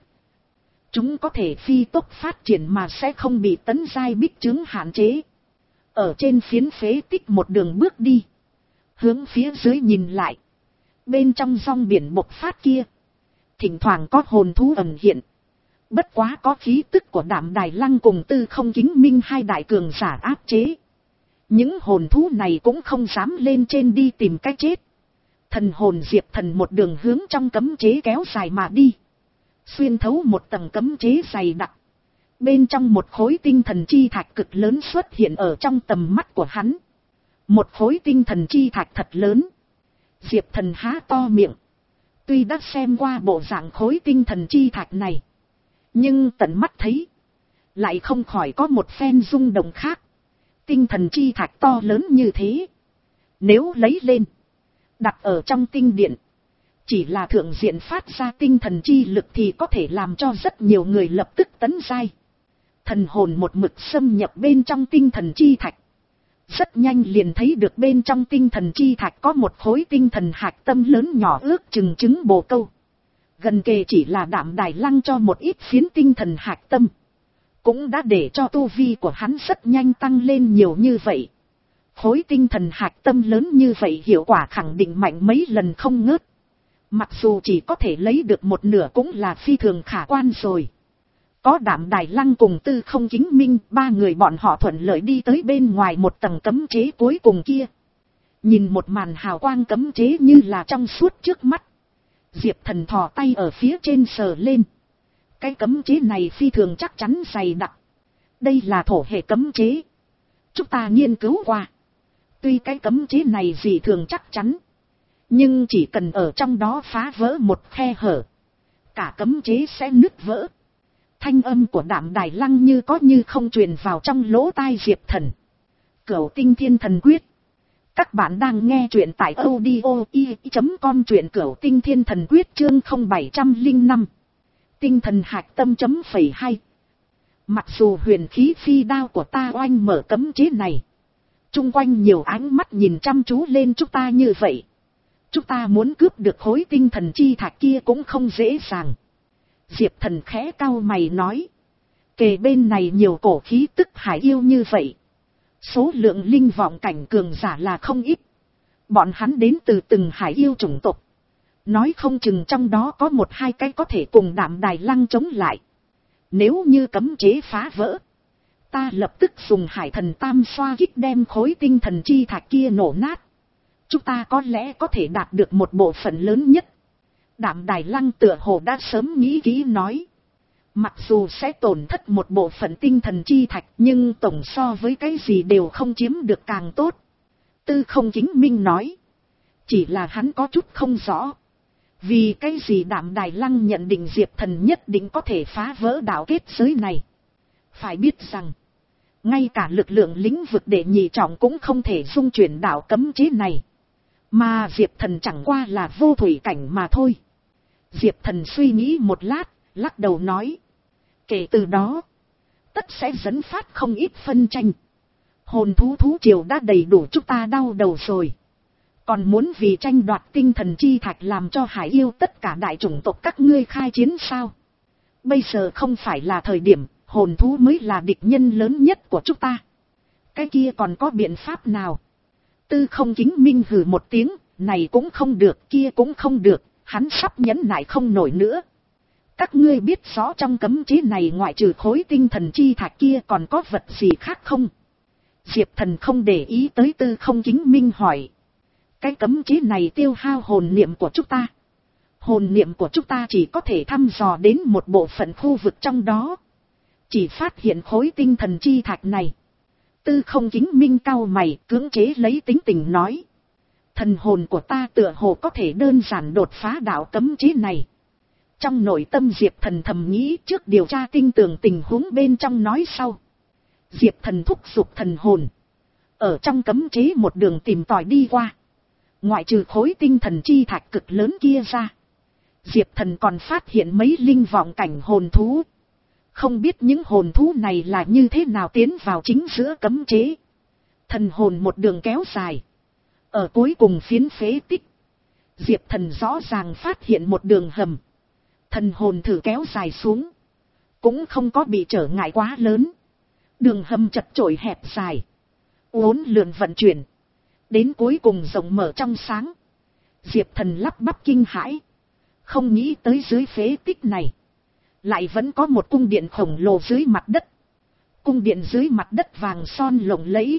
A: chúng có thể phi tốc phát triển mà sẽ không bị tấn giai bích chứng hạn chế. Ở trên phiến phế tích một đường bước đi, hướng phía dưới nhìn lại, bên trong dòng biển bộc phát kia, thỉnh thoảng có hồn thú ẩn hiện. Bất quá có khí tức của Đạm Đài Lăng cùng Tư Không Kính Minh hai đại cường giả áp chế. Những hồn thú này cũng không dám lên trên đi tìm cái chết. Thần hồn Diệp Thần một đường hướng trong cấm chế kéo dài mà đi. Xuyên thấu một tầng cấm chế dày đặc. Bên trong một khối tinh thần chi thạch cực lớn xuất hiện ở trong tầm mắt của hắn. Một khối tinh thần chi thạch thật lớn. Diệp Thần há to miệng. Tuy đã xem qua bộ dạng khối tinh thần chi thạch này, nhưng tận mắt thấy, lại không khỏi có một phen rung động khác. Tinh thần chi thạch to lớn như thế, nếu lấy lên, đặt ở trong tinh điện, chỉ là thượng diện phát ra tinh thần chi lực thì có thể làm cho rất nhiều người lập tức tấn giai. Thần hồn một mực xâm nhập bên trong tinh thần chi thạch. Rất nhanh liền thấy được bên trong tinh thần chi thạch có một khối tinh thần hạch tâm lớn nhỏ ước chừng trứng bồ câu. Gần kề chỉ là Đạm Đài Lăng cho một ít phiến tinh thần hạch tâm, cũng đã để cho tu vi của hắn rất nhanh tăng lên nhiều như vậy. Khối tinh thần hạch tâm lớn như vậy hiệu quả khẳng định mạnh mấy lần không ngớt. Mặc dù chỉ có thể lấy được một nửa cũng là phi thường khả quan rồi. Có Đạm Đài Lăng cùng Tư Không Kính Minh, ba người bọn họ thuận lợi đi tới bên ngoài một tầng cấm chế cuối cùng kia. Nhìn một màn hào quang cấm chế như là trong suốt trước mắt. Diệp Thần thò tay ở phía trên sờ lên. Cái cấm chế này phi thường chắc chắn dày đặc. Đây là thổ hệ cấm chế. Chúng ta nghiên cứu qua. Tuy cái cấm chế này dị thường chắc chắn, nhưng chỉ cần ở trong đó phá vỡ một khe hở, cả cấm chế sẽ nứt vỡ. Thanh âm của Đạm Đài Lăng như có như không truyền vào trong lỗ tai Diệp Thần. Cửu Tinh Thiên Thần Quyết. Các bạn đang nghe truyện tại audio i chấm com, truyện Cửu Tinh Thiên Thần Quyết chương không bảy không năm. Tinh thần hạch tâm chấm phẩy hai. Mặc dù huyền khí phi đao của ta oanh mở cấm chế này, chung quanh nhiều ánh mắt nhìn chăm chú lên chúng ta như vậy, chúng ta muốn cướp được khối tinh thần chi thạch kia cũng không dễ dàng. Diệp Thần khẽ cau mày nói. Kề bên này nhiều cổ khí tức hải yêu như vậy, số lượng linh vọng cảnh cường giả là không ít. Bọn hắn đến từ từng hải yêu chủng tộc, nói không chừng trong đó có một hai cái có thể cùng Đạm Đài Lăng chống lại. Nếu như cấm chế phá vỡ, ta lập tức dùng hải thần tam xoa kích đem khối tinh thần chi thạch kia nổ nát. Chúng ta có lẽ có thể đạt được một bộ phận lớn nhất. Đạm Đài Lăng tựa hồ đã sớm nghĩ kỹ nói. Mặc dù sẽ tổn thất một bộ phận tinh thần chi thạch, nhưng tổng so với cái gì đều không chiếm được càng tốt. Tư Không Kính Minh nói. Chỉ là hắn có chút không rõ. Vì cái gì Đạm Đài Lăng nhận định Diệp Thần nhất định có thể phá vỡ đạo kết giới này. Phải biết rằng, ngay cả lực lượng lĩnh vực đệ nhị trọng cũng không thể dung chuyển đạo cấm chế này. Mà Diệp Thần chẳng qua là vô thủy cảnh mà thôi. Diệp Thần suy nghĩ một lát, lắc đầu nói. Kể từ đó, tất sẽ dẫn phát không ít phân tranh. Hồn thú thú triều đã đầy đủ chúng ta đau đầu rồi. Còn muốn vì tranh đoạt tinh thần chi thạch làm cho hải yêu tất cả đại chủng tộc các ngươi khai chiến sao? Bây giờ không phải là thời điểm, hồn thú mới là địch nhân lớn nhất của chúng ta. Cái kia còn có biện pháp nào? Tư Không Kính Minh hừ một tiếng, này cũng không được, kia cũng không được, hắn sắp nhẫn nại không nổi nữa. Các ngươi biết rõ trong cấm chế này ngoại trừ khối tinh thần chi thạch kia còn có vật gì khác không? Diệp Thần không để ý tới Tư Không Kính Minh hỏi. Cái cấm chế này tiêu hao hồn niệm của chúng ta. Hồn niệm của chúng ta chỉ có thể thăm dò đến một bộ phận khu vực trong đó. Chỉ phát hiện khối tinh thần chi thạch này. Tư Không Kính Minh cau mày cưỡng chế lấy tính tình nói. Thần hồn của ta tựa hồ có thể đơn giản đột phá đạo cấm chế này. Trong nội tâm Diệp Thần thầm nghĩ trước điều tra tinh tường tình huống bên trong nói sau. Diệp Thần thúc giục thần hồn. Ở trong cấm chế một đường tìm tòi đi qua. Ngoại trừ khối tinh thần chi thạch cực lớn kia ra. Diệp Thần còn phát hiện mấy linh vọng cảnh hồn thú. Không biết những hồn thú này là như thế nào tiến vào chính giữa cấm chế. Thần hồn một đường kéo dài. Ở cuối cùng phiến phế tích, Diệp Thần rõ ràng phát hiện một đường hầm. Thần hồn thử kéo dài xuống, cũng không có bị trở ngại quá lớn. Đường hầm chật chội hẹp dài, uốn lượn vận chuyển, đến cuối cùng rộng mở trong sáng. Diệp Thần lắp bắp kinh hãi, không nghĩ tới dưới phế tích này lại vẫn có một cung điện khổng lồ dưới mặt đất. Cung điện dưới mặt đất vàng son lộng lẫy,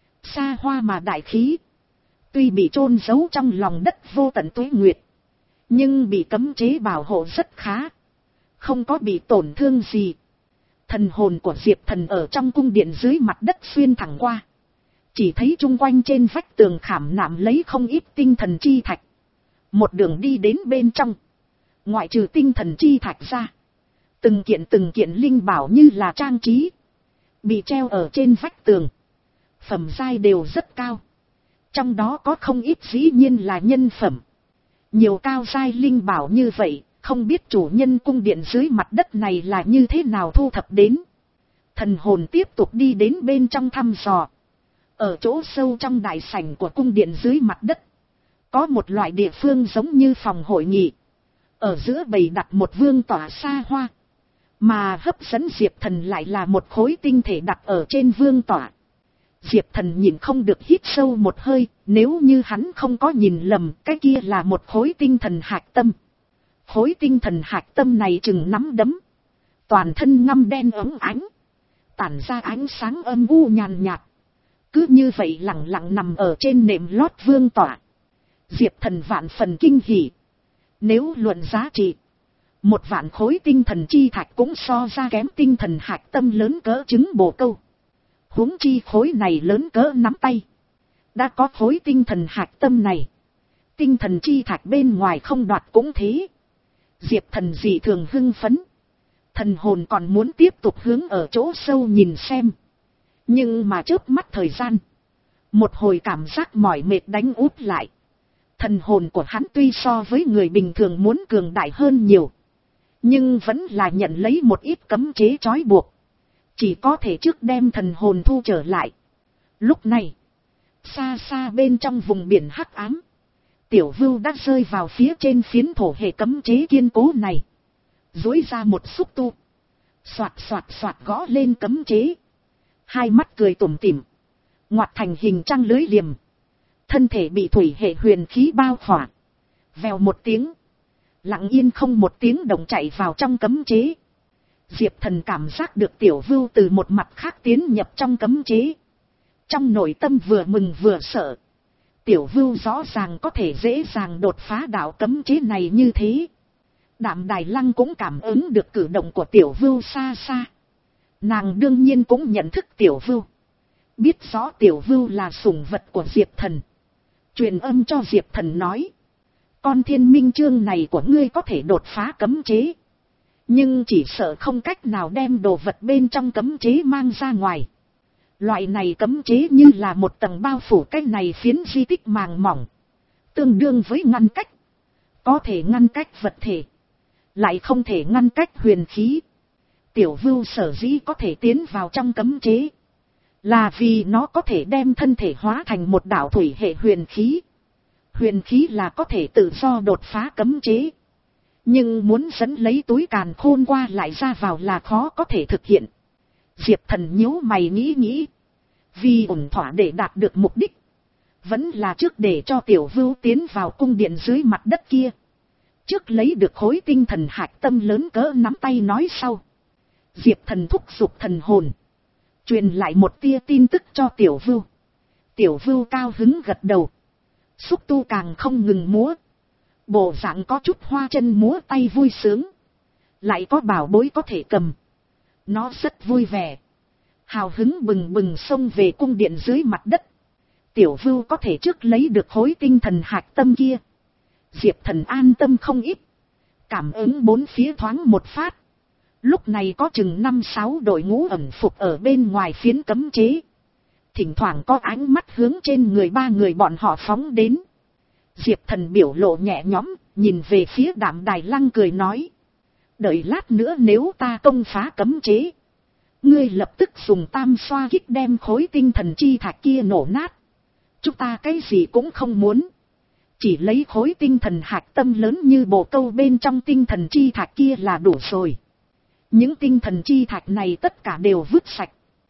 A: xa hoa mà đại khí. Tuy bị chôn giấu trong lòng đất vô tận tuế nguyệt, nhưng bị cấm chế bảo hộ rất khá, không có bị tổn thương gì. Thần hồn của Diệp Thần ở trong cung điện dưới mặt đất xuyên thẳng qua, chỉ thấy chung quanh trên vách tường khảm nạm lấy không ít tinh thần chi thạch. Một đường đi đến bên trong, ngoại trừ tinh thần chi thạch ra, từng kiện từng kiện linh bảo như là trang trí, bị treo ở trên vách tường, phẩm giai đều rất cao. Trong đó có không ít dĩ nhiên là nhân phẩm. Nhiều cao giai linh bảo như vậy, không biết chủ nhân cung điện dưới mặt đất này là như thế nào thu thập đến. Thần hồn tiếp tục đi đến bên trong thăm dò. Ở chỗ sâu trong đại sảnh của cung điện dưới mặt đất, có một loại địa phương giống như phòng hội nghị. Ở giữa bày đặt một vương tỏa xa hoa, mà hấp dẫn Diệp Thần lại là một khối tinh thể đặt ở trên vương tỏa. Diệp Thần nhìn không được hít sâu một hơi, nếu như hắn không có nhìn lầm, cái kia là một khối tinh thần hạch tâm. Khối tinh thần hạch tâm này chừng nắm đấm, toàn thân ngăm đen óng ánh, tản ra ánh sáng âm u nhàn nhạt, cứ như vậy lặng lặng nằm ở trên nệm lót vương tỏa. Diệp Thần vạn phần kinh hỉ. Nếu luận giá trị, một vạn khối tinh thần chi thạch cũng so ra kém tinh thần hạch tâm lớn cỡ trứng bồ câu. Huống chi khối này lớn cỡ nắm tay. Đã có khối tinh thần hạch tâm này, tinh thần chi thạch bên ngoài không đoạt cũng thế. Diệp Thần dị thường hưng phấn. Thần hồn còn muốn tiếp tục hướng ở chỗ sâu nhìn xem. Nhưng mà chớp mắt thời gian, một hồi cảm giác mỏi mệt đánh úp lại. Thần hồn của hắn tuy so với người bình thường muốn cường đại hơn nhiều, nhưng vẫn là nhận lấy một ít cấm chế trói buộc. Chỉ có thể trước đem thần hồn thu trở lại. Lúc này, xa xa bên trong vùng biển hắc ám, Tiểu Vưu đã rơi vào phía trên phiến thổ hệ cấm chế kiên cố này. Duỗi ra một xúc tu, xoạt xoạt xoạt gõ lên cấm chế. Hai mắt cười tủm tỉm, ngoặt thành hình trăng lưới liềm. Thân thể bị thủy hệ huyền khí bao khỏa. Vèo một tiếng, lặng yên không một tiếng động chạy vào trong cấm chế. Diệp Thần cảm giác được Tiểu Vưu từ một mặt khác tiến nhập trong cấm chế. Trong nội tâm vừa mừng vừa sợ. Tiểu Vưu rõ ràng có thể dễ dàng đột phá đạo cấm chế này như thế. Đạm Đài Lăng cũng cảm ứng được cử động của Tiểu Vưu xa xa. Nàng đương nhiên cũng nhận thức Tiểu Vưu. Biết rõ Tiểu Vưu là sủng vật của Diệp Thần. Truyền âm cho Diệp Thần nói: con thiên minh chương này của ngươi có thể đột phá cấm chế, nhưng chỉ sợ không cách nào đem đồ vật bên trong cấm chế mang ra ngoài. Loại này cấm chế như là một tầng bao phủ cái này phiến di tích màng mỏng, tương đương với ngăn cách. Có thể ngăn cách vật thể, lại không thể ngăn cách huyền khí. Tiểu Vưu sở dĩ có thể tiến vào trong cấm chế, là vì nó có thể đem thân thể hóa thành một đạo thủy hệ huyền khí. Huyền khí là có thể tự do đột phá cấm chế, nhưng muốn dẫn lấy túi càn khôn qua lại ra vào là khó có thể thực hiện. Diệp Thần nhíu mày nghĩ nghĩ, vì ổn thỏa để đạt được mục đích, vẫn là trước để cho Tiểu Vưu tiến vào cung điện dưới mặt đất kia, trước lấy được khối tinh thần hạch tâm lớn cỡ nắm tay nói sau. Diệp Thần thúc giục thần hồn, truyền lại một tia tin tức cho Tiểu Vưu. Tiểu Vưu cao hứng gật đầu, xúc tu càng không ngừng múa, bộ dạng có chút hoa chân múa tay vui sướng. Lại có bảo bối có thể cầm, nó rất vui vẻ, hào hứng bừng bừng xông về cung điện dưới mặt đất. Tiểu Vưu có thể trước lấy được khối tinh thần hạch tâm kia, Diệp Thần an tâm không ít. Cảm ứng bốn phía thoáng một phát, lúc này có chừng năm sáu đội ngũ ẩn phục ở bên ngoài phiến cấm chế. Thỉnh thoảng có ánh mắt hướng trên người ba người bọn họ phóng đến. Diệp Thần biểu lộ nhẹ nhõm, nhìn về phía Đạm Đài Lăng cười nói. Đợi lát nữa nếu ta công phá cấm chế, ngươi lập tức dùng tam xoa kích đem khối tinh thần chi thạch kia nổ nát. Chúng ta cái gì cũng không muốn. Chỉ lấy khối tinh thần hạch tâm lớn như bồ câu bên trong tinh thần chi thạch kia là đủ rồi. Những tinh thần chi thạch này tất cả đều vứt sạch.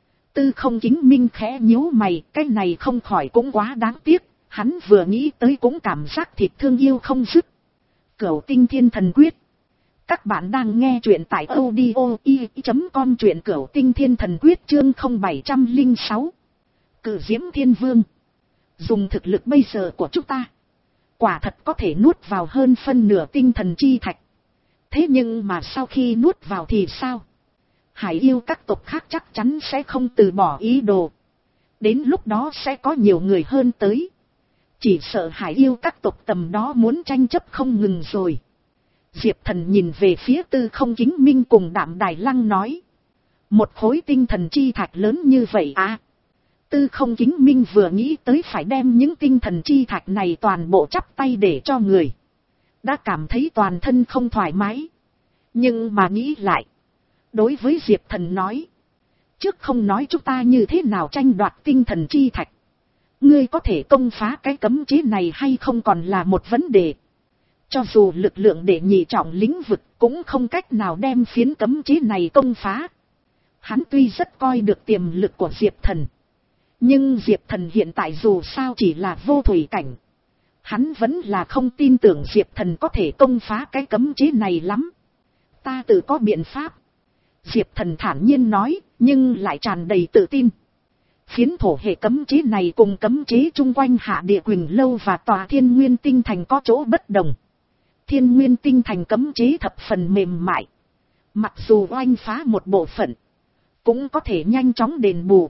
A: Tư Không Kính Minh khẽ nhíu mày, cái này không khỏi cũng quá đáng tiếc. Hắn vừa nghĩ tới cũng cảm giác thịt thương yêu không dứt. Cửu Tinh Thiên Thần Quyết. Các bạn đang nghe truyện tại audio i chấm com, truyện Cửu Tinh Thiên Thần Quyết chương không bảy không sáu. Cử Diễm Thiên Vương. Dùng thực lực bây giờ của chúng ta, quả thật có thể nuốt vào hơn phân nửa tinh thần chi thạch. Thế nhưng mà sau khi nuốt vào thì sao? Hải yêu các tộc khác chắc chắn sẽ không từ bỏ ý đồ. Đến lúc đó sẽ có nhiều người hơn tới. Chỉ sợ hải yêu các tộc tầm đó muốn tranh chấp không ngừng rồi. Diệp Thần nhìn về phía Tư Không Kính Minh cùng Đạm Đài Lăng nói. Một khối tinh thần chi thạch lớn như vậy à? Tư Không Kính Minh vừa nghĩ tới phải đem những tinh thần chi thạch này toàn bộ chắp tay để cho người, đã cảm thấy toàn thân không thoải mái. Nhưng mà nghĩ lại, đối với Diệp Thần nói. Trước không nói chúng ta như thế nào tranh đoạt tinh thần chi thạch, ngươi có thể công phá cái cấm chế này hay không còn là một vấn đề. Cho dù lực lượng để nhị trọng lĩnh vực cũng không cách nào đem phiến cấm chế này công phá. Hắn tuy rất coi được tiềm lực của Diệp Thần, nhưng Diệp Thần hiện tại dù sao chỉ là vô thủy cảnh. Hắn vẫn là không tin tưởng Diệp Thần có thể công phá cái cấm chế này lắm. Ta tự có biện pháp. Diệp Thần thản nhiên nói, nhưng lại tràn đầy tự tin. Phiến thổ hệ cấm chế này cùng cấm chế chung quanh Hạ Địa Quỳnh Lâu và tòa Thiên Nguyên Tinh Thành có chỗ bất đồng. Thiên Nguyên Tinh Thành cấm chế thập phần mềm mại. Mặc dù oanh phá một bộ phận, cũng có thể nhanh chóng đền bù.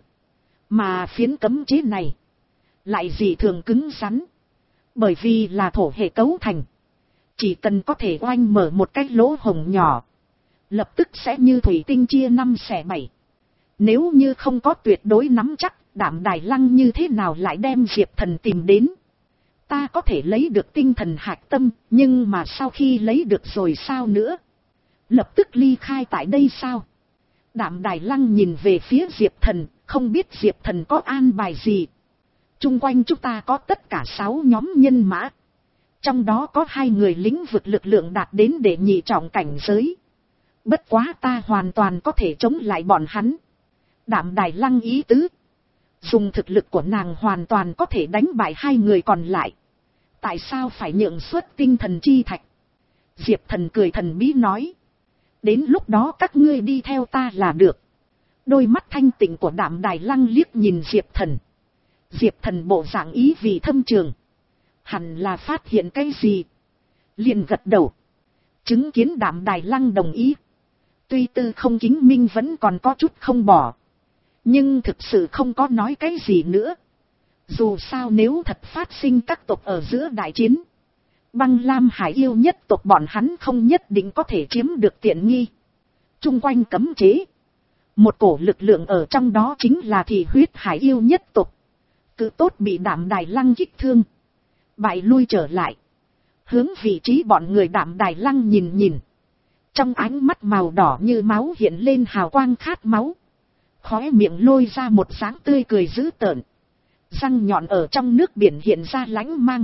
A: Mà phiến cấm chế này lại dị thường cứng rắn. Bởi vì là thổ hệ cấu thành, chỉ cần có thể oanh mở một cái lỗ hổng nhỏ, lập tức sẽ như thủy tinh chia năm xẻ bảy. Nếu như không có tuyệt đối nắm chắc, Đạm Đài Lăng như thế nào lại đem Diệp Thần tìm đến? Ta có thể lấy được tinh thần hạch tâm, nhưng mà sau khi lấy được rồi sao nữa? Lập tức ly khai tại đây sao? Đạm Đài Lăng nhìn về phía Diệp Thần, không biết Diệp Thần có an bài gì. Chung quanh chúng ta có tất cả sáu nhóm nhân mã. Trong đó có hai người lĩnh vực lực lượng đạt đến để nhị trọng cảnh giới. Bất quá ta hoàn toàn có thể chống lại bọn hắn. Đạm Đài Lăng ý tứ, dùng thực lực của nàng hoàn toàn có thể đánh bại hai người còn lại. Tại sao phải nhượng xuất tinh thần chi thạch? Diệp Thần cười thần bí nói. Đến lúc đó các ngươi đi theo ta là được. Đôi mắt thanh tịnh của Đạm Đài Lăng liếc nhìn Diệp Thần. Diệp Thần bộ dạng ý vì thâm trường, hẳn là phát hiện cái gì, liền gật đầu. Chứng kiến Đạm Đài Lăng đồng ý, tuy Tư Không Kính Minh vẫn còn có chút không bỏ, nhưng thực sự không có nói cái gì nữa. Dù sao nếu thật phát sinh các tộc ở giữa đại chiến, Băng Lam Hải yêu nhất tộc bọn hắn không nhất định có thể chiếm được tiện nghi. Chung quanh cấm chế, một cổ lực lượng ở trong đó chính là Thị Huyết Hải yêu nhất tộc. Cự tốt bị Đạm Đài Lăng kích thương, bại lui trở lại, hướng vị trí bọn người Đạm Đài Lăng nhìn nhìn. Trong ánh mắt màu đỏ như máu hiện lên hào quang khát máu, khóe miệng lôi ra một dáng tươi cười dữ tợn, răng nhọn ở trong nước biển hiện ra lãnh mang.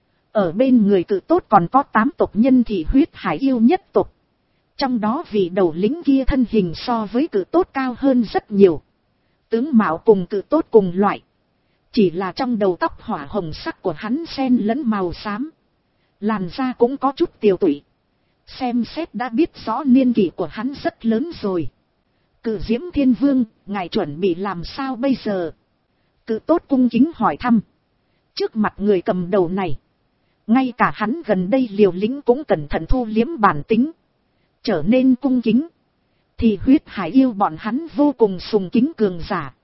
A: Ở bên người cự tốt còn có tám tộc nhân Thị Huyết Hải yêu nhất tộc. Trong đó vị đầu lĩnh kia thân hình so với cự tốt cao hơn rất nhiều, tướng mạo cùng cự tốt cùng loại. Chỉ là trong đầu tóc hỏa hồng sắc của hắn xen lẫn màu xám, làn da cũng có chút tiều tụy. Xem xét đã biết rõ niên kỷ của hắn rất lớn rồi. Cự Diễm Thiên Vương, ngài chuẩn bị làm sao bây giờ? Cự tốt cung kính hỏi thăm. Trước mặt người cầm đầu này, ngay cả hắn gần đây liều lĩnh cũng cẩn thận thu liếm bản tính, trở nên cung kính. Thì Huyết Hải yêu bọn hắn vô cùng sùng kính cường giả.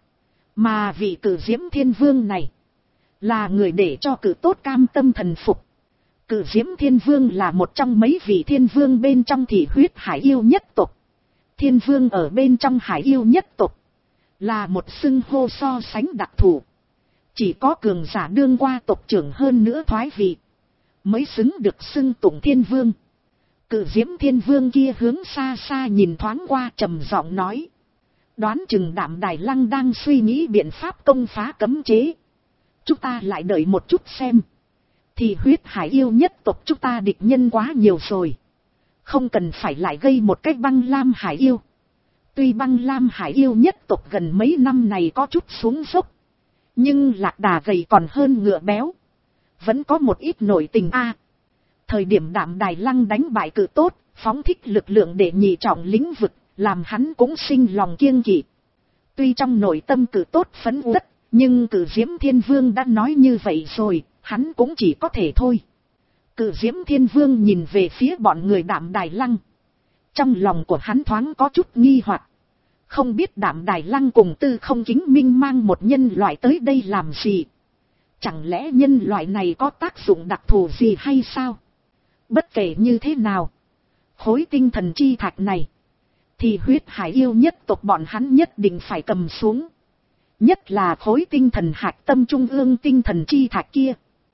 A: Mà vị Cự Diễm Thiên Vương này, là người để cho cự tốt cam tâm thần phục. Cự Diễm Thiên Vương là một trong mấy vị thiên vương bên trong Thị Huyết Hải yêu nhất tộc. Thiên Vương ở bên trong Hải yêu nhất tộc, là một xưng hô so sánh đặc thù. Chỉ có cường giả đương qua tộc trưởng hơn nữa thoái vị, mới xứng được xưng tụng thiên vương. Cự diễm thiên vương kia hướng xa xa nhìn thoáng qua, trầm giọng nói. Đoán chừng Đạm Đài Lăng đang suy nghĩ biện pháp công phá cấm chế. Chúng ta lại đợi một chút xem. Thì huyết hải yêu nhất tộc chúng ta địch nhân quá nhiều rồi. Không cần phải lại gây một cái băng lam hải yêu. Tuy băng lam hải yêu nhất tộc gần mấy năm này có chút xuống dốc. Nhưng lạc đà gầy còn hơn ngựa béo. Vẫn có một ít nổi tình a. Thời điểm Đạm Đài Lăng đánh bại cự tốt, phóng thích lực lượng để nhị trọng lĩnh vực, làm hắn cũng sinh lòng kiêng kỵ. Tuy trong nội tâm cự tốt phấn uất, nhưng cự diễm thiên vương đã nói như vậy rồi, hắn cũng chỉ có thể thôi. Cự diễm thiên vương nhìn về phía bọn người Đạm Đài Lăng. Trong lòng của hắn thoáng có chút nghi hoặc. Không biết Đạm Đài Lăng cùng Tư Không Kính Minh mang một nhân loại tới đây làm gì? Chẳng lẽ nhân loại này có tác dụng đặc thù gì hay sao? Bất kể như thế nào, khối tinh thần chi thạch này, thì huyết hải yêu nhất tộc bọn hắn nhất định phải cầm xuống. Nhất là khối tinh thần hạch tâm trung ương tinh thần chi thạch kia.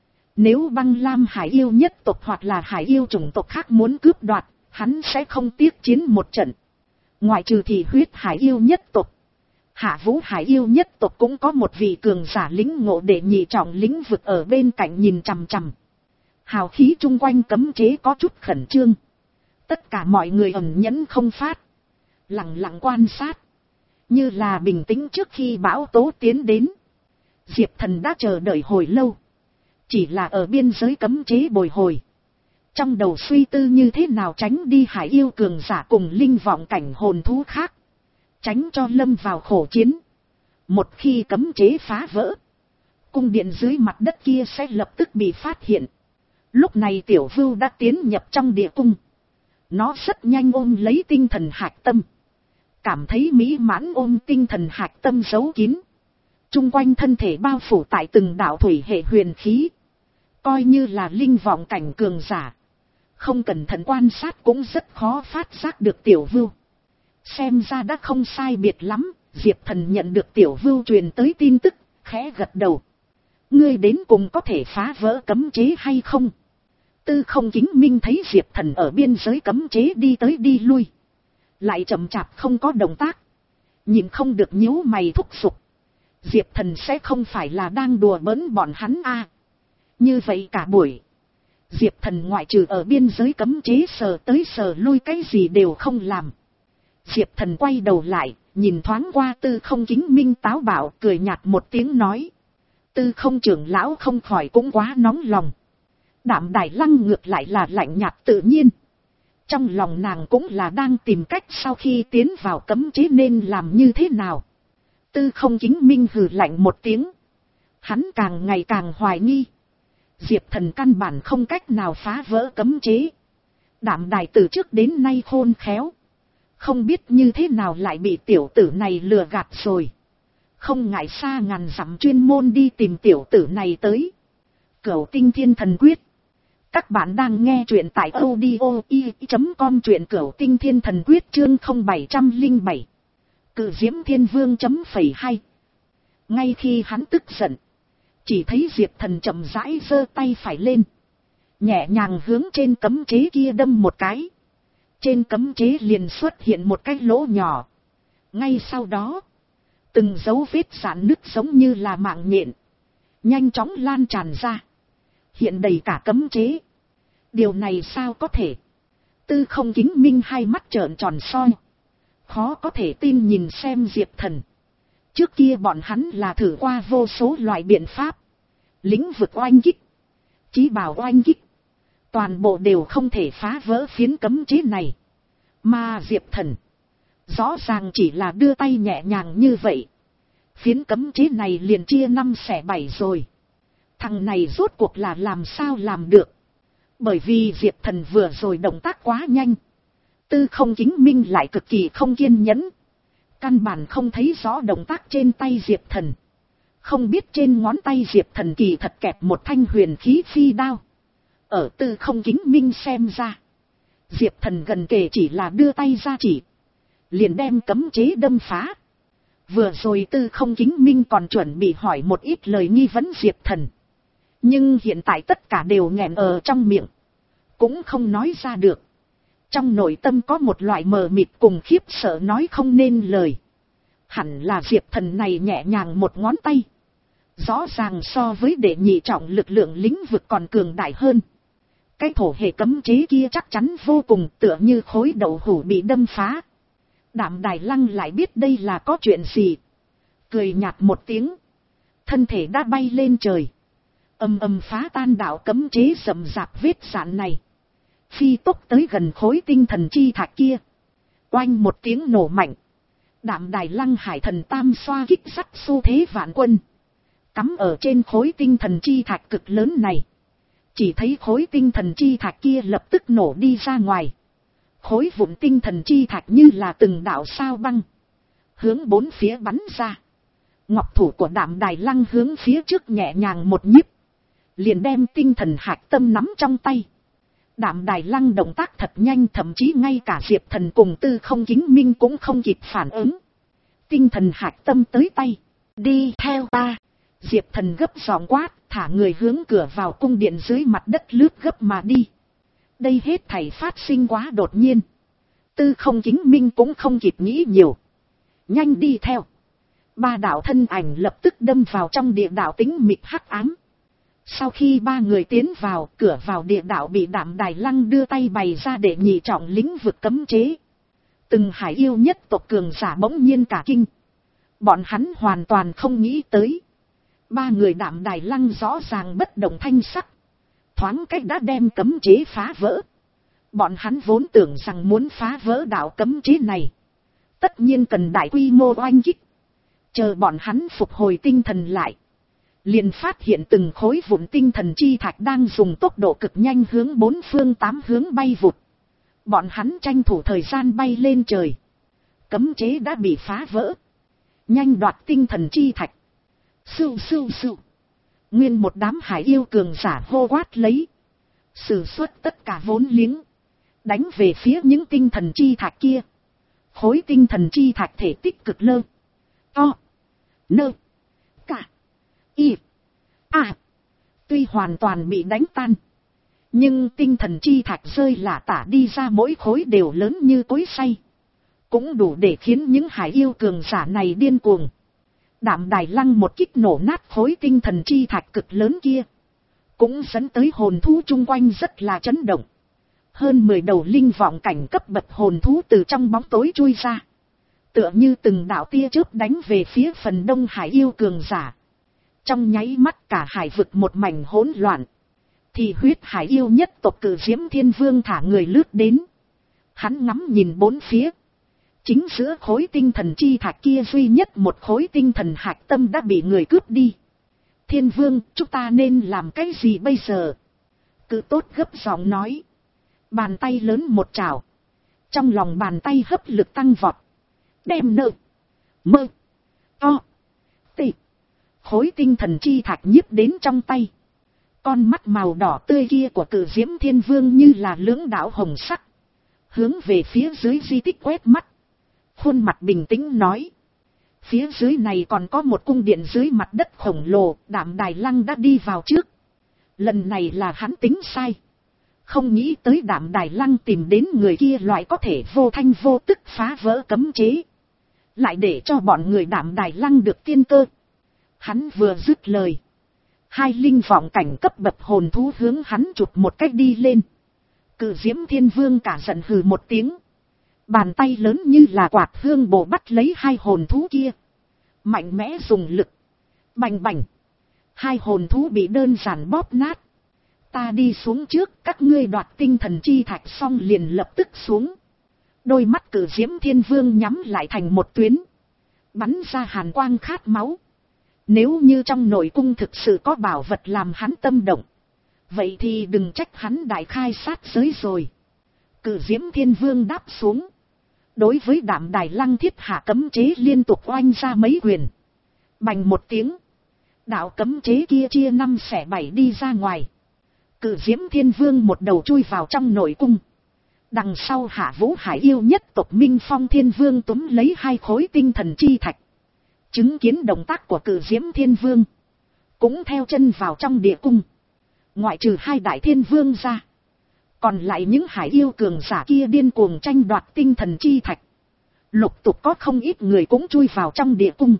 A: Nếu băng lam hải yêu nhất tộc hoặc là hải yêu chủng tộc khác muốn cướp đoạt, hắn sẽ không tiếc chiến một trận. Ngoại trừ thì huyết hải yêu nhất tộc, Hạ Vũ hải yêu nhất tộc cũng có một vị cường giả lĩnh ngộ để nhị trọng lĩnh vực ở bên cạnh nhìn chằm chằm. Hào khí chung quanh cấm chế có chút khẩn trương. Tất cả mọi người ẩn nhẫn không phát, lặng lặng quan sát, như là bình tĩnh trước khi bão tố tiến đến. Diệp Thần đã chờ đợi hồi lâu, chỉ là ở biên giới cấm chế bồi hồi. Trong đầu suy tư như thế nào tránh đi hải yêu cường giả cùng linh vọng cảnh hồn thú khác, tránh cho lâm vào khổ chiến. Một khi cấm chế phá vỡ, cung điện dưới mặt đất kia sẽ lập tức bị phát hiện. Lúc này Tiểu Vưu đã tiến nhập trong địa cung. Nó rất nhanh ôm lấy tinh thần hạch tâm. Cảm thấy mỹ mãn ôm tinh thần hạch tâm giấu kín. Trung quanh thân thể bao phủ tại từng đạo thủy hệ huyền khí. Coi như là linh vọng cảnh cường giả, không cẩn thận quan sát cũng rất khó phát giác được Tiểu Vưu. Xem ra đã không sai biệt lắm. Diệp Thần nhận được Tiểu Vưu truyền tới tin tức, khẽ gật đầu. Ngươi đến cùng có thể phá vỡ cấm chế hay không? Tư Không Kính Minh thấy Diệp Thần ở biên giới cấm chế đi tới đi lui, lại chậm chạp không có động tác, nhìn không được nhíu mày thúc giục. Diệp Thần sẽ không phải là đang đùa bỡn bọn hắn a? À, như vậy cả buổi, Diệp Thần ngoại trừ ở biên giới cấm chế sờ tới sờ lui cái gì đều không làm. Diệp Thần quay đầu lại, nhìn thoáng qua Tư Không Kính Minh táo bạo, cười nhạt một tiếng nói. Tư Không trưởng lão không khỏi cũng quá nóng lòng. Đạm Đài Lăng ngược lại là lạnh nhạt tự nhiên. Trong lòng nàng cũng là đang tìm cách sau khi tiến vào cấm chế nên làm như thế nào. Tư Không Kính Minh hừ lạnh một tiếng. Hắn càng ngày càng hoài nghi. Diệp Thần căn bản không cách nào phá vỡ cấm chế. Đạm Đài từ trước đến nay khôn khéo, không biết như thế nào lại bị tiểu tử này lừa gạt rồi. Không ngại xa ngàn dặm chuyên môn đi tìm tiểu tử này tới. Cửu Tinh Thiên Thần Quyết. Các bạn đang nghe truyện tại audio i chấm com, truyện Cửu Tinh Thiên Thần Quyết chương không bảy không bảy. Cự Diễm Thiên Vương chấm phẩy hai. Ngay khi hắn tức giận, chỉ thấy Diệp Thần chậm rãi giơ tay phải lên, nhẹ nhàng hướng trên cấm chế kia đâm một cái. Trên cấm chế liền xuất hiện một cái lỗ nhỏ. Ngay sau đó, từng dấu vết rạn nứt giống như là mạng nhện, nhanh chóng lan tràn ra, hiện đầy cả cấm chế. Điều này sao có thể? Tư Không Kính Minh hai mắt trợn tròn soi, khó có thể tin nhìn xem Diệp Thần. Trước kia bọn hắn là thử qua vô số loại biện pháp, lĩnh vực oanh kích, chí bảo oanh kích, toàn bộ đều không thể phá vỡ phiến cấm chế này. Mà Diệp Thần rõ ràng chỉ là đưa tay nhẹ nhàng như vậy, phiến cấm chế này liền chia năm xẻ bảy rồi. Thằng này rốt cuộc là làm sao làm được? Bởi vì Diệp Thần vừa rồi động tác quá nhanh, Tư Không Kính Minh lại cực kỳ không kiên nhẫn, căn bản không thấy rõ động tác trên tay Diệp Thần. Không biết trên ngón tay Diệp Thần kỳ thật kẹp một thanh huyền khí phi đao. Ở Tư Không Kính Minh xem ra, Diệp Thần gần kề chỉ là đưa tay ra chỉ, liền đem cấm chế đâm phá. Vừa rồi Tư Không Kính Minh còn chuẩn bị hỏi một ít lời nghi vấn Diệp Thần, Nhưng hiện tại tất cả đều nghẹn ở trong miệng, cũng không nói ra được. Trong nội tâm có một loại mờ mịt cùng khiếp sợ nói không nên lời. Hẳn là Diệp Thần này nhẹ nhàng một ngón tay, rõ ràng so với đệ nhị trọng lực lượng lĩnh vực còn cường đại hơn. Cái thổ hệ cấm chế kia chắc chắn vô cùng, tựa như khối đậu hũ bị đâm phá. Đạm Đài Lăng lại biết đây là có chuyện gì, cười nhạt một tiếng, thân thể đã bay lên trời, ầm ầm phá tan đạo cấm chế rậm rạp vết sạn này, phi tốc tới gần khối tinh thần chi thạch kia. Oanh một tiếng nổ mạnh, Đạm Đài Lăng hải thần tam xoa kích sắt xu thế vạn quân, cắm ở trên khối tinh thần chi thạch cực lớn này. Chỉ thấy khối tinh thần chi thạch kia lập tức nổ đi ra ngoài. Khối vụn tinh thần chi thạch như là từng đạo sao băng, hướng bốn phía bắn ra. Ngọc thủ của Đạm Đài Lăng hướng phía trước nhẹ nhàng một nhíp, liền đem tinh thần hạch tâm nắm trong tay. Đạm Đài Lăng động tác thật nhanh, thậm chí ngay cả Diệp Thần cùng Tư Không Kính Minh cũng không kịp phản ứng. Tinh thần hạch tâm tới tay, đi theo ta. Diệp Thần gấp giọng quát, thả người hướng cửa vào cung điện dưới mặt đất lướt gấp mà đi. Đây hết thảy phát sinh quá đột nhiên, Tư Không Kính Minh cũng không kịp nghĩ nhiều, nhanh đi theo. Ba đạo thân ảnh lập tức đâm vào trong địa đạo tĩnh mịch hắc ám. Sau khi ba người tiến vào, cửa vào địa đạo bị Đạm Đài Lăng đưa tay bày ra để nhị trọng lĩnh vực cấm chế. Từng hải yêu nhất tộc cường giả bỗng nhiên cả kinh. Bọn hắn hoàn toàn không nghĩ tới, ba người Đạm Đài Lăng rõ ràng bất động thanh sắc, thoáng cách đã đem cấm chế phá vỡ. Bọn hắn vốn tưởng rằng muốn phá vỡ đạo cấm chế này, tất nhiên cần đại quy mô oanh kích. Chờ bọn hắn phục hồi tinh thần lại, liền phát hiện từng khối vụn tinh thần chi thạch đang dùng tốc độ cực nhanh hướng bốn phương tám hướng bay vụt. Bọn hắn tranh thủ thời gian bay lên trời. Cấm chế đã bị phá vỡ, nhanh đoạt tinh thần chi thạch. Sưu sưu sưu. Nguyên một đám hải yêu cường giả hô quát lấy, sử xuất tất cả vốn liếng, đánh về phía những tinh thần chi thạch kia. Khối tinh thần chi thạch thể tích cực lơ, to, nơ, cả, y, a. Tuy hoàn toàn bị đánh tan, nhưng tinh thần chi thạch rơi lả tả đi ra mỗi khối đều lớn như cối xay, cũng đủ để khiến những hải yêu cường giả này điên cuồng. Đạm Đài Lăng một kích nổ nát khối tinh thần chi thạch cực lớn kia, cũng dẫn tới hồn thú chung quanh rất là chấn động. Hơn mười đầu linh vọng cảnh cấp bậc hồn thú từ trong bóng tối chui ra, tựa như từng đạo tia chớp đánh về phía phần đông hải yêu cường giả. Trong nháy mắt cả hải vực một mảnh hỗn loạn. Thì huyết hải yêu nhất tộc Cự Diễm Thiên Vương thả người lướt đến. Hắn ngắm nhìn bốn phía. Chính giữa khối tinh thần chi thạch kia duy nhất một khối tinh thần hạch tâm đã bị người cướp đi. Thiên Vương, chúng ta nên làm cái gì bây giờ? Cự Tốt gấp giọng nói. Bàn tay lớn một trào. Trong lòng bàn tay hấp lực tăng vọt. Đem nơ, mơ, to, tị. Khối tinh thần chi thạch nhiếp đến trong tay. Con mắt màu đỏ tươi kia của Cự Diễm Thiên Vương như là lưỡng đạo hồng sắc, hướng về phía dưới di tích quét mắt. Khuôn mặt bình tĩnh nói. Phía dưới này còn có một cung điện dưới mặt đất khổng lồ, Đạm Đài Lăng đã đi vào trước. Lần này là hắn tính sai. Không nghĩ tới Đạm Đài Lăng tìm đến người kia loại có thể vô thanh vô tức phá vỡ cấm chế, lại để cho bọn người Đạm Đài Lăng được tiên cơ. Hắn vừa dứt lời, hai linh vọng cảnh cấp bậc hồn thú hướng hắn chụp một cách đi lên. Cự Diễm Thiên Vương cả giận hừ một tiếng. Bàn tay lớn như là quạt hương bổ bắt lấy hai hồn thú kia. Mạnh mẽ dùng lực. Bành bành. Hai hồn thú bị đơn giản bóp nát. Ta đi xuống trước, các ngươi đoạt tinh thần chi thạch xong liền lập tức xuống. Đôi mắt Cự Diễm Thiên Vương nhắm lại thành một tuyến, bắn ra hàn quang khát máu. Nếu như trong nội cung thực sự có bảo vật làm hắn tâm động, vậy thì đừng trách hắn đại khai sát giới rồi. Cự Diễm Thiên Vương đáp xuống, đối với Đạm Đài Lăng thiết hạ cấm chế liên tục oanh ra mấy quyền. Bành một tiếng, đạo cấm chế kia chia năm xẻ bảy đi ra ngoài. Cự Diễm Thiên Vương một đầu chui vào trong nội cung. Đằng sau Hạ Vũ Hải yêu nhất tộc Minh Phong Thiên Vương túm lấy hai khối tinh thần chi thạch. Chứng kiến động tác của Cự Diễm Thiên Vương, cũng theo chân vào trong địa cung. Ngoại trừ hai đại thiên vương ra, còn lại những hải yêu cường giả kia điên cuồng tranh đoạt tinh thần chi thạch. Lục tục có không ít người cũng chui vào trong địa cung.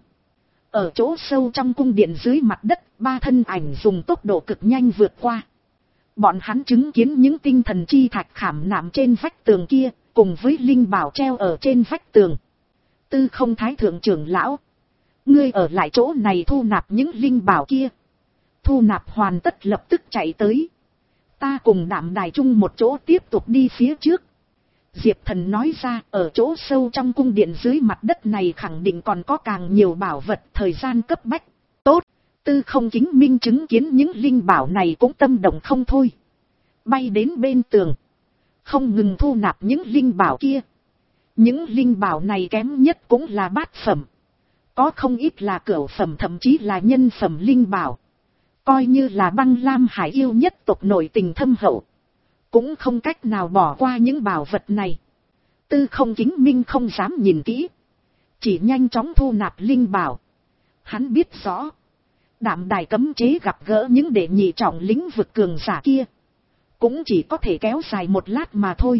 A: Ở chỗ sâu trong cung điện dưới mặt đất, ba thân ảnh dùng tốc độ cực nhanh vượt qua. Bọn hắn chứng kiến những tinh thần chi thạch khảm nạm trên vách tường kia, cùng với linh bảo treo ở trên vách tường. Tư Không Thái thượng trưởng lão, ngươi ở lại chỗ này thu nạp những linh bảo kia. Thu nạp hoàn tất lập tức chạy tới. Ta cùng Đạm Đài chung một chỗ tiếp tục đi phía trước. Diệp Thần nói ra, ở chỗ sâu trong cung điện dưới mặt đất này khẳng định còn có càng nhiều bảo vật, thời gian cấp bách. Tốt, Tư Không Chính Minh chứng kiến những linh bảo này cũng tâm động không thôi. Bay đến bên tường, không ngừng thu nạp những linh bảo kia. Những linh bảo này kém nhất cũng là bát phẩm. Có không ít là cửu phẩm, thậm chí là nhân phẩm linh bảo. Coi như là Băng Lam Hải yêu nhất tộc nội tình thâm hậu, cũng không cách nào bỏ qua những bảo vật này. Tư Không Chính Minh không dám nhìn kỹ, chỉ nhanh chóng thu nạp linh bảo. Hắn biết rõ, Đạm Đài cấm chế gặp gỡ những đệ nhị trọng lĩnh vực cường giả kia, cũng chỉ có thể kéo dài một lát mà thôi.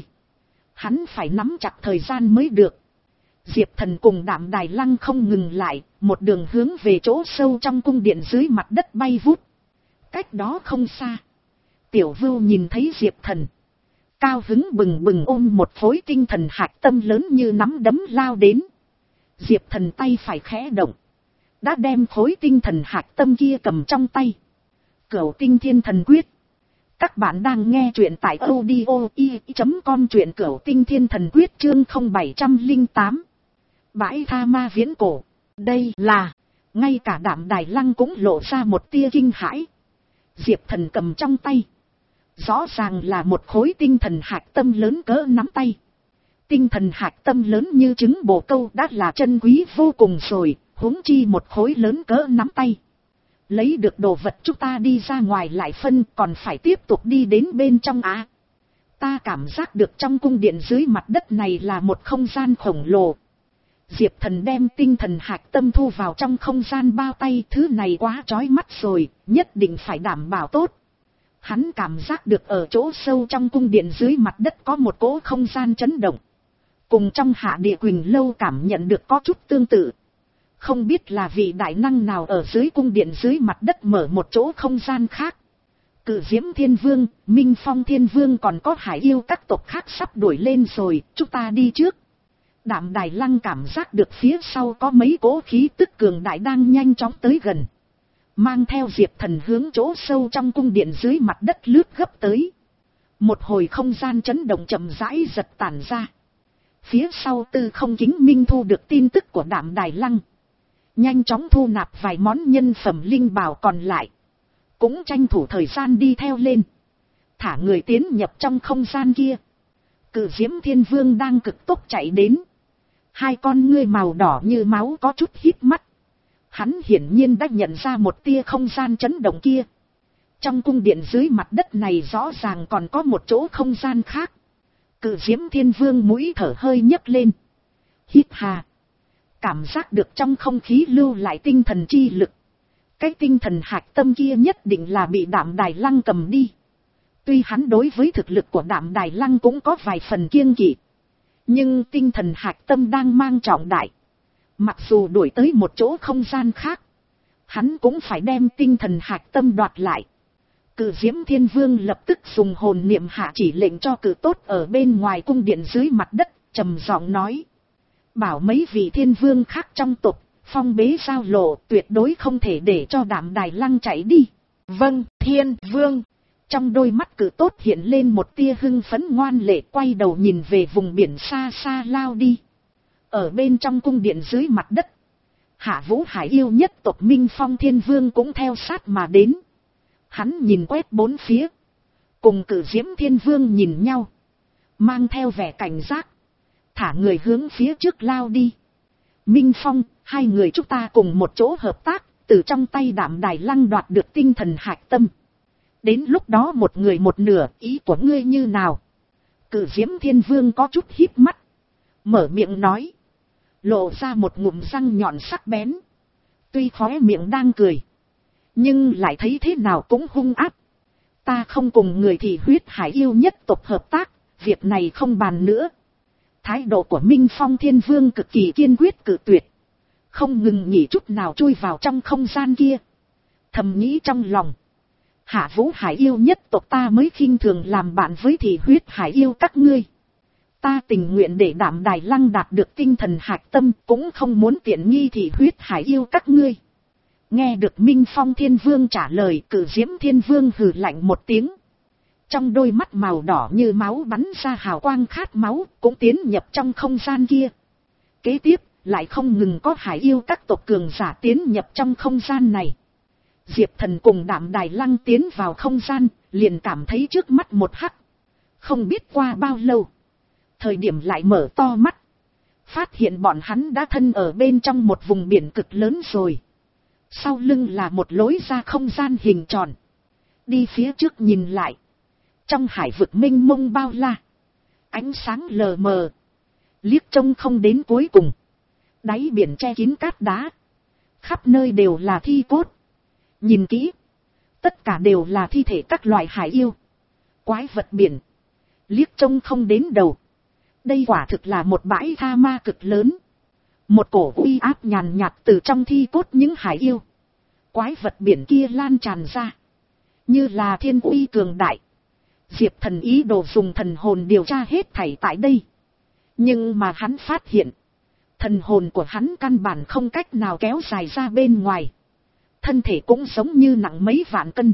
A: Hắn phải nắm chặt thời gian mới được. Diệp Thần cùng Đạm Đài Lăng không ngừng lại, một đường hướng về chỗ sâu trong cung điện dưới mặt đất bay vút. Cách đó không xa, Tiểu Vưu nhìn thấy Diệp Thần, cao hứng bừng bừng ôm một khối tinh thần hạch tâm lớn như nắm đấm lao đến. Diệp Thần tay phải khẽ động, đã đem khối tinh thần hạch tâm kia cầm trong tay. Cửu Tinh Thiên Thần Quyết. Các bạn đang nghe truyện tại audio i chấm com, truyện Cửu Tinh Thiên Thần Quyết chương không bảy không tám. Bãi tha ma viễn cổ. Đây là, ngay cả Đạm Đài Lăng cũng lộ ra một tia kinh hãi. Diệp Thần cầm trong tay, rõ ràng là một khối tinh thần hạch tâm lớn cỡ nắm tay. Tinh thần hạch tâm lớn như trứng bồ câu đã là chân quý vô cùng rồi, huống chi một khối lớn cỡ nắm tay. Lấy được đồ vật chúng ta đi ra ngoài lại phân, còn phải tiếp tục đi đến bên trong á. Ta cảm giác được trong cung điện dưới mặt đất này là một không gian khổng lồ. Diệp Thần đem tinh thần hạch tâm thu vào trong không gian bao tay, thứ này quá chói mắt rồi, nhất định phải đảm bảo tốt. Hắn cảm giác được ở chỗ sâu trong cung điện dưới mặt đất có một cỗ không gian chấn động. Cùng trong Hạ Địa Quỳnh Lâu cảm nhận được có chút tương tự. Không biết là vị đại năng nào ở dưới cung điện dưới mặt đất mở một chỗ không gian khác. Cự Diễm Thiên Vương, Minh Phong Thiên Vương còn có hải yêu các tộc khác sắp đuổi lên rồi, chúng ta đi trước. Đạm Đài Lăng cảm giác được phía sau có mấy cỗ khí tức cường đại đang nhanh chóng tới gần. Mang theo Diệp Thần hướng chỗ sâu trong cung điện dưới mặt đất lướt gấp tới. Một hồi không gian chấn động chậm rãi giật tản ra. Phía sau Tư Không Chính Minh thu được tin tức của Đạm Đài Lăng, nhanh chóng thu nạp vài món nhân phẩm linh bảo còn lại. Cũng tranh thủ thời gian đi theo lên, thả người tiến nhập trong không gian kia. Cự Diễm Thiên Vương đang cực tốc chạy đến. Hai con ngươi màu đỏ như máu có chút híp mắt. Hắn hiển nhiên đã nhận ra một tia không gian chấn động kia. Trong cung điện dưới mặt đất này rõ ràng còn có một chỗ không gian khác. Cự Diễm Thiên Vương mũi thở hơi nhấc lên, hít hà. Cảm giác được trong không khí lưu lại tinh thần chi lực. Cái tinh thần hạch tâm kia nhất định là bị Đạm Đài Lăng cầm đi. Tuy hắn đối với thực lực của Đạm Đài Lăng cũng có vài phần kiêng kỵ, nhưng tinh thần hạch tâm đang mang trọng đại. Mặc dù đuổi tới một chỗ không gian khác, hắn cũng phải đem tinh thần hạch tâm đoạt lại. Cự Diễm Thiên Vương lập tức dùng hồn niệm hạ chỉ lệnh cho cự tốt ở bên ngoài cung điện dưới mặt đất, trầm giọng nói. Bảo mấy vị thiên vương khác trong tộc, phong bế giao lộ, tuyệt đối không thể để cho Đạm Đài Lăng chạy đi. Vâng, Thiên Vương. Trong đôi mắt cự tốt hiện lên một tia hưng phấn ngoan lệ, quay đầu nhìn về vùng biển xa xa lao đi. Ở bên trong cung điện dưới mặt đất, Hạ Vũ Hải yêu nhất tộc Minh Phong Thiên Vương cũng theo sát mà đến. Hắn nhìn quét bốn phía, cùng Cự Diễm Thiên Vương nhìn nhau, mang theo vẻ cảnh giác, thả người hướng phía trước lao đi. Minh Phong, hai người chúng ta cùng một chỗ hợp tác, từ trong tay Đạm Đài Lăng đoạt được tinh thần hạch tâm. Đến lúc đó một người một nửa, ý của ngươi như nào? Cự Diễm Thiên Vương có chút híp mắt, mở miệng nói, lộ ra một ngụm răng nhọn sắc bén. Tuy khóe miệng đang cười, nhưng lại thấy thế nào cũng hung áp. Ta không cùng người thị huyết hải yêu nhất tộc hợp tác, việc này không bàn nữa. Thái độ của Minh Phong Thiên Vương cực kỳ kiên quyết cự tuyệt. Không ngừng nghỉ chút nào chui vào trong không gian kia. Thầm nghĩ trong lòng. Hạ Vũ Hải yêu nhất tộc ta mới khinh thường làm bạn với thị huyết hải yêu các ngươi. Ta tình nguyện để Đạm Đài Lăng đạt được tinh thần hạch tâm, cũng không muốn tiện nghi thị huyết hải yêu các ngươi. Nghe được Minh Phong Thiên Vương trả lời, Cử Diễm Thiên Vương hừ lạnh một tiếng. Trong đôi mắt màu đỏ như máu bắn ra hào quang khát máu, cũng tiến nhập trong không gian kia. Kế tiếp, lại không ngừng có hải yêu các tộc cường giả tiến nhập trong không gian này. Diệp Thần cùng Đạm Đài Lăng tiến vào không gian, liền cảm thấy trước mắt một hắc. Không biết qua bao lâu, thời điểm lại mở to mắt. Phát hiện bọn hắn đã thân ở bên trong một vùng biển cực lớn rồi. Sau lưng là một lối ra không gian hình tròn. Đi phía trước nhìn lại. Trong hải vực mênh mông bao la. Ánh sáng lờ mờ. Liếc trông không đến cuối cùng. Đáy biển che kín cát đá. Khắp nơi đều là thi cốt. Nhìn kỹ. Tất cả đều là thi thể các loài hải yêu. Quái vật biển. Liếc trông không đến đầu. Đây quả thực là một bãi tha ma cực lớn. Một cổ uy áp nhàn nhạt từ trong thi cốt những hải yêu. Quái vật biển kia lan tràn ra. Như là thiên uy cường đại. Diệp Thần ý đồ dùng thần hồn điều tra hết thảy tại đây. Nhưng mà hắn phát hiện. Thần hồn của hắn căn bản không cách nào kéo dài ra bên ngoài. Thân thể cũng giống như nặng mấy vạn cân.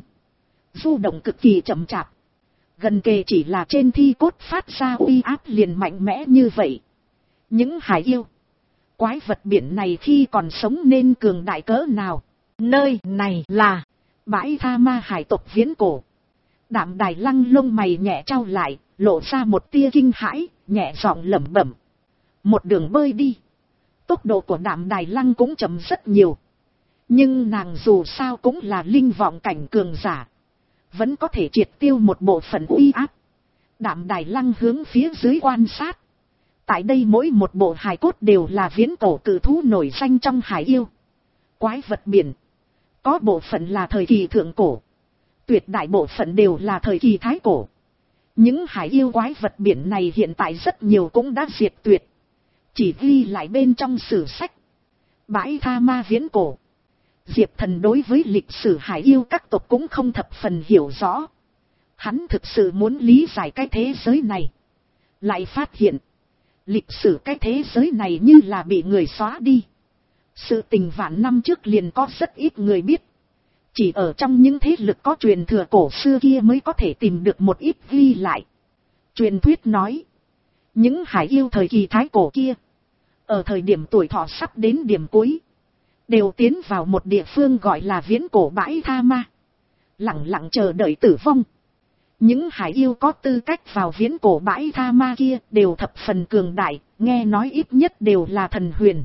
A: Du động cực kỳ chậm chạp. Gần kề chỉ là trên thi cốt phát ra uy áp liền mạnh mẽ như vậy. Những hải yêu. Quái vật biển này khi còn sống nên cường đại cỡ nào. Nơi này là bãi tha ma hải tộc viễn cổ. Đạm Đài Lăng lông mày nhẹ trao lại, lộ ra một tia kinh hãi, nhẹ giọng lẩm bẩm. Một đường bơi đi. Tốc độ của Đạm Đài Lăng cũng chậm rất nhiều. Nhưng nàng dù sao cũng là linh vọng cảnh cường giả. Vẫn có thể triệt tiêu một bộ phận uy áp. Đạm Đài Lăng hướng phía dưới quan sát. Tại đây mỗi một bộ hài cốt đều là viễn cổ cự thú nổi danh trong hải yêu. Quái vật biển. Có bộ phận là thời kỳ thượng cổ. Tuyệt đại bộ phận đều là thời kỳ thái cổ. Những hải yêu quái vật biển này hiện tại rất nhiều cũng đã diệt tuyệt. Chỉ ghi lại bên trong sử sách. Bãi tha ma viễn cổ. Diệp Thần đối với lịch sử hải yêu các tộc cũng không thập phần hiểu rõ. Hắn thực sự muốn lý giải cái thế giới này. Lại phát hiện. Lịch sử cái thế giới này như là bị người xóa đi. Sự tình vạn năm trước liền có rất ít người biết. Chỉ ở trong những thế lực có truyền thừa cổ xưa kia mới có thể tìm được một ít ghi lại. Truyền thuyết nói. Những hải yêu thời kỳ thái cổ kia. Ở thời điểm tuổi thọ sắp đến điểm cuối. Đều tiến vào một địa phương gọi là viễn cổ bãi tha ma. Lặng lặng chờ đợi tử vong. Những hải yêu có tư cách vào viễn cổ bãi tha ma kia đều thập phần cường đại, nghe nói ít nhất đều là thần huyền.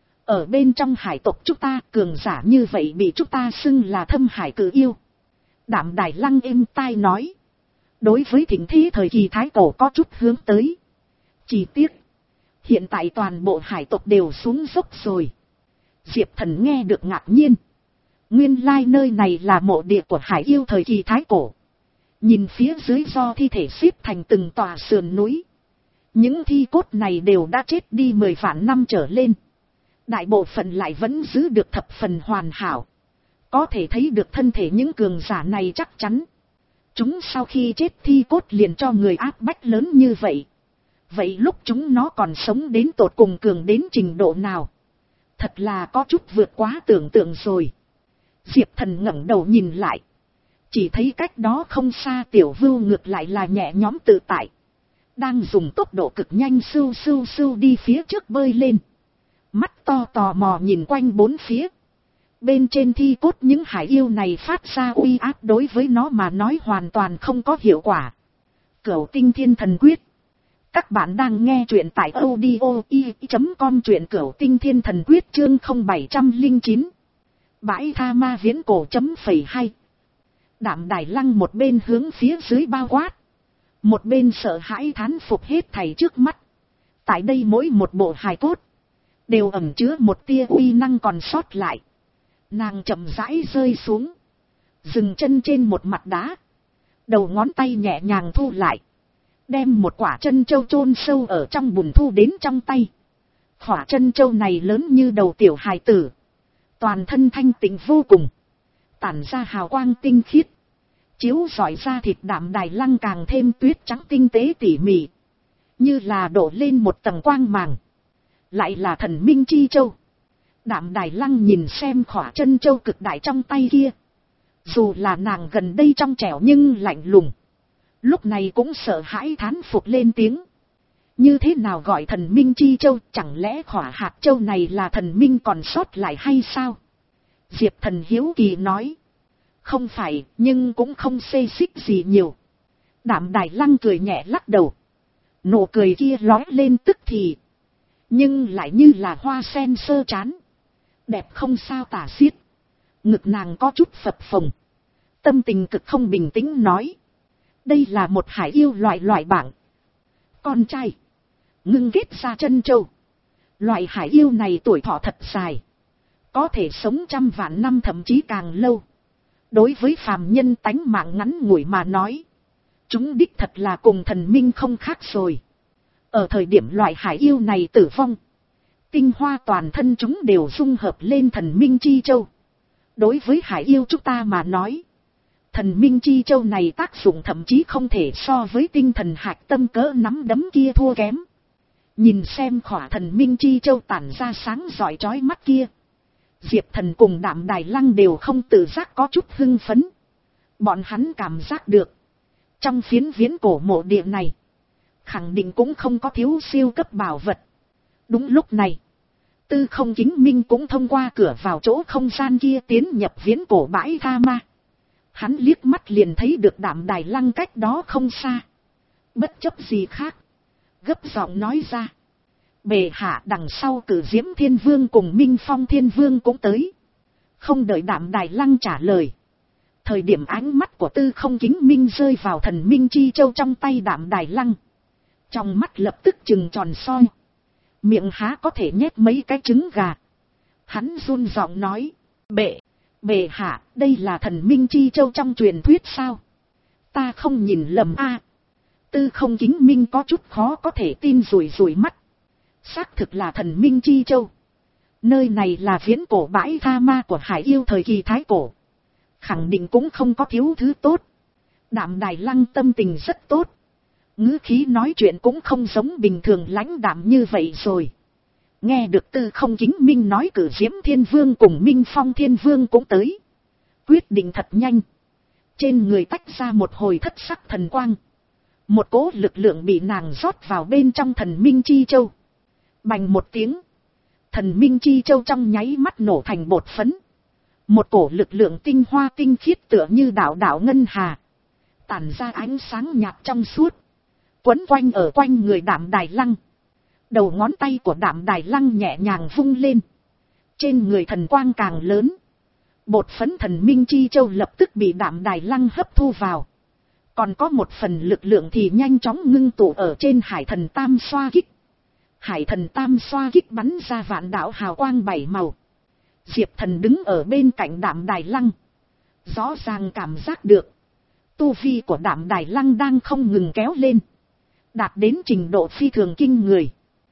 A: Ở bên trong hải tộc chúng ta cường giả như vậy bị chúng ta xưng là thâm hải cử yêu. Đạm Đài Lăng êm tai nói. Đối với thịnh thế thời kỳ thái cổ có chút hướng tới. Chỉ tiếc. Hiện tại toàn bộ hải tộc đều xuống dốc rồi. Diệp Thần nghe được ngạc nhiên. Nguyên lai nơi này là mộ địa của hải yêu thời kỳ thái cổ. Nhìn phía dưới do thi thể xếp thành từng tòa sườn núi. Những thi cốt này đều đã chết đi mười vạn năm trở lên. Đại bộ phận lại vẫn giữ được thập phần hoàn hảo. Có thể thấy được thân thể những cường giả này chắc chắn. Chúng sau khi chết thi cốt liền cho người áp bách lớn như vậy. Vậy lúc chúng nó còn sống đến tột cùng cường đến trình độ nào? Thật là có chút vượt quá tưởng tượng rồi. Diệp Thần ngẩng đầu nhìn lại. Chỉ thấy cách đó không xa Tiểu Vưu ngược lại là nhẹ nhõm tự tại. Đang dùng tốc độ cực nhanh sưu sưu sưu đi phía trước bơi lên. Mắt to tò mò nhìn quanh bốn phía. Bên trên thi cốt những hải yêu này phát ra uy áp đối với nó mà nói hoàn toàn không có hiệu quả. Cửu Tinh Thiên Thần Quyết. Các bạn đang nghe truyện tại audio i chấm com truyện Cửu Tinh Thiên Thần Quyết chương không bảy không chín. Bãi tha ma viễn cổ chấm phẩy hai. Đạm Đài Lăng một bên hướng phía dưới bao quát. Một bên sợ hãi thán phục hết thảy trước mắt. Tại đây mỗi một bộ hài cốt. Đều ẩn chứa một tia uy năng còn sót lại. Nàng chậm rãi rơi xuống. Dừng chân trên một mặt đá. Đầu ngón tay nhẹ nhàng thu lại. Đem một quả chân châu chôn sâu ở trong bùn thu đến trong tay. Quả chân châu này lớn như đầu tiểu hài tử. Toàn thân thanh tịnh vô cùng. Tản ra hào quang tinh khiết. Chiếu rọi ra thịt Đạm Đài Lăng càng thêm tuyết trắng tinh tế tỉ mỉ. Như là đổ lên một tầng quang màng. Lại là thần minh chi châu. Đạm Đài Lăng nhìn xem khỏa chân châu cực đại trong tay kia. Dù là nàng gần đây trong trẻo nhưng lạnh lùng. Lúc này cũng sợ hãi thán phục lên tiếng. Như thế nào gọi thần minh chi châu, chẳng lẽ khỏa hạt châu này là thần minh còn sót lại hay sao? Diệp Thần hiếu kỳ nói. Không phải, nhưng cũng không xê xích gì nhiều. Đạm Đài Lăng cười nhẹ lắc đầu. Nụ cười kia lói lên tức thì. Nhưng lại như là hoa sen sơ chán. Đẹp không sao tả xiết. Ngực nàng có chút phập phồng. Tâm tình cực không bình tĩnh nói. Đây là một hải yêu loại loại bảng. Con trai. Ngưng kết ra chân châu. Loại hải yêu này tuổi thọ thật dài. Có thể sống trăm vạn năm thậm chí càng lâu. Đối với phàm nhân tánh mạng ngắn ngủi mà nói. Chúng đích thật là cùng thần minh không khác rồi. Ở thời điểm loại hải yêu này tử vong. Tinh hoa toàn thân chúng đều dung hợp lên thần minh chi châu. Đối với hải yêu chúng ta mà nói. Thần minh chi châu này tác dụng thậm chí không thể so với tinh thần hạch tâm cỡ nắm đấm kia thua kém. Nhìn xem khỏa thần minh chi châu tản ra sáng rọi chói mắt kia. Diệp Thần cùng Đạm Đài Lăng đều không tự giác có chút hưng phấn. Bọn hắn cảm giác được. Trong phiến viễn cổ mộ địa này. Khẳng định cũng không có thiếu siêu cấp bảo vật. Đúng lúc này. Tư Không Chính Minh cũng thông qua cửa vào chỗ không gian kia tiến nhập viễn cổ bãi tha ma. Hắn liếc mắt liền thấy được Đạm Đài Lăng cách đó không xa. Bất chấp gì khác. Gấp giọng nói ra. Bệ hạ đằng sau Cử Diễm Thiên Vương cùng Minh Phong Thiên Vương cũng tới. Không đợi Đạm Đài Lăng trả lời. Thời điểm ánh mắt của Tư Không Chính Minh rơi vào thần minh chi châu trong tay Đạm Đài Lăng. Trong mắt lập tức trừng tròn soi. Miệng há có thể nhét mấy cái trứng gà. Hắn run giọng nói. Bệ, bệ hạ, đây là thần minh chi châu trong truyền thuyết sao? Ta không nhìn lầm a. Tư Không Chính Minh có chút khó có thể tin rủi rủi mắt. Xác thực là thần minh chi châu. Nơi này là viễn cổ bãi tha ma của hải yêu thời kỳ thái cổ. Khẳng định cũng không có thiếu thứ tốt. Đạm Đài Lăng tâm tình rất tốt. Ngữ khí nói chuyện cũng không giống bình thường lãnh đạm như vậy rồi. Nghe được Tư Không Chính Minh nói Cử Diễm Thiên Vương cùng Minh Phong Thiên Vương cũng tới. Quyết định thật nhanh. Trên người tách ra một hồi thất sắc thần quang. Một cỗ lực lượng bị nàng rót vào bên trong thần minh chi châu. Bành một tiếng. Thần minh chi châu trong nháy mắt nổ thành bột phấn. Một cổ lực lượng tinh hoa tinh khiết tựa như đạo đạo ngân hà. Tản ra ánh sáng nhạt trong suốt. Quấn quanh ở quanh người Đạm Đài Lăng. Đầu ngón tay của Đạm Đài Lăng nhẹ nhàng vung lên. Trên người thần quang càng lớn. Bột phấn thần minh chi châu lập tức bị Đạm Đài Lăng hấp thu vào. Còn có một phần lực lượng thì nhanh chóng ngưng tụ ở trên hải thần tam xoa kích. Hải thần tam xoa kích bắn ra vạn đạo hào quang bảy màu. Diệp Thần đứng ở bên cạnh Đạm Đài Lăng. Rõ ràng cảm giác được. Tu vi của Đạm Đài Lăng đang không ngừng kéo lên. Đạt đến trình độ phi thường kinh người.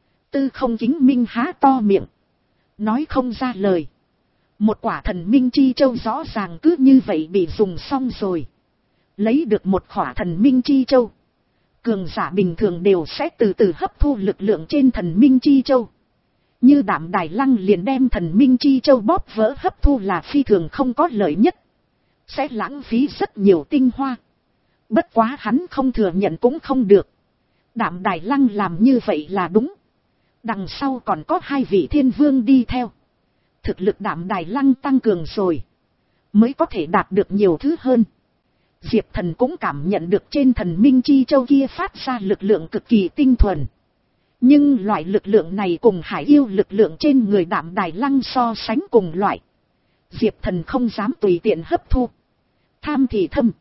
A: Tư Không Chính Minh há to miệng. Nói không ra lời. Một quả thần minh chi châu rõ ràng cứ như vậy bị dùng xong rồi. Lấy được một quả thần minh chi châu. Cường giả bình thường đều sẽ từ từ hấp thu lực lượng trên thần minh chi châu. Như Đạm Đài Lăng liền đem thần minh chi châu bóp vỡ hấp thu là phi thường không có lợi nhất. Sẽ lãng phí rất nhiều tinh hoa. Bất quá hắn không thừa nhận cũng không được. Đạm Đài Lăng làm như vậy là đúng. Đằng sau còn có hai vị thiên vương đi theo. Thực lực Đạm Đài Lăng tăng cường rồi. Mới có thể đạt được nhiều thứ hơn. Diệp Thần cũng cảm nhận được trên thần minh chi châu kia phát ra lực lượng cực kỳ tinh thuần. Nhưng loại lực lượng này cùng hải yêu lực lượng trên người Đạm Đài Lăng so sánh cùng loại. Diệp Thần không dám tùy tiện hấp thu. Tham thì thâm.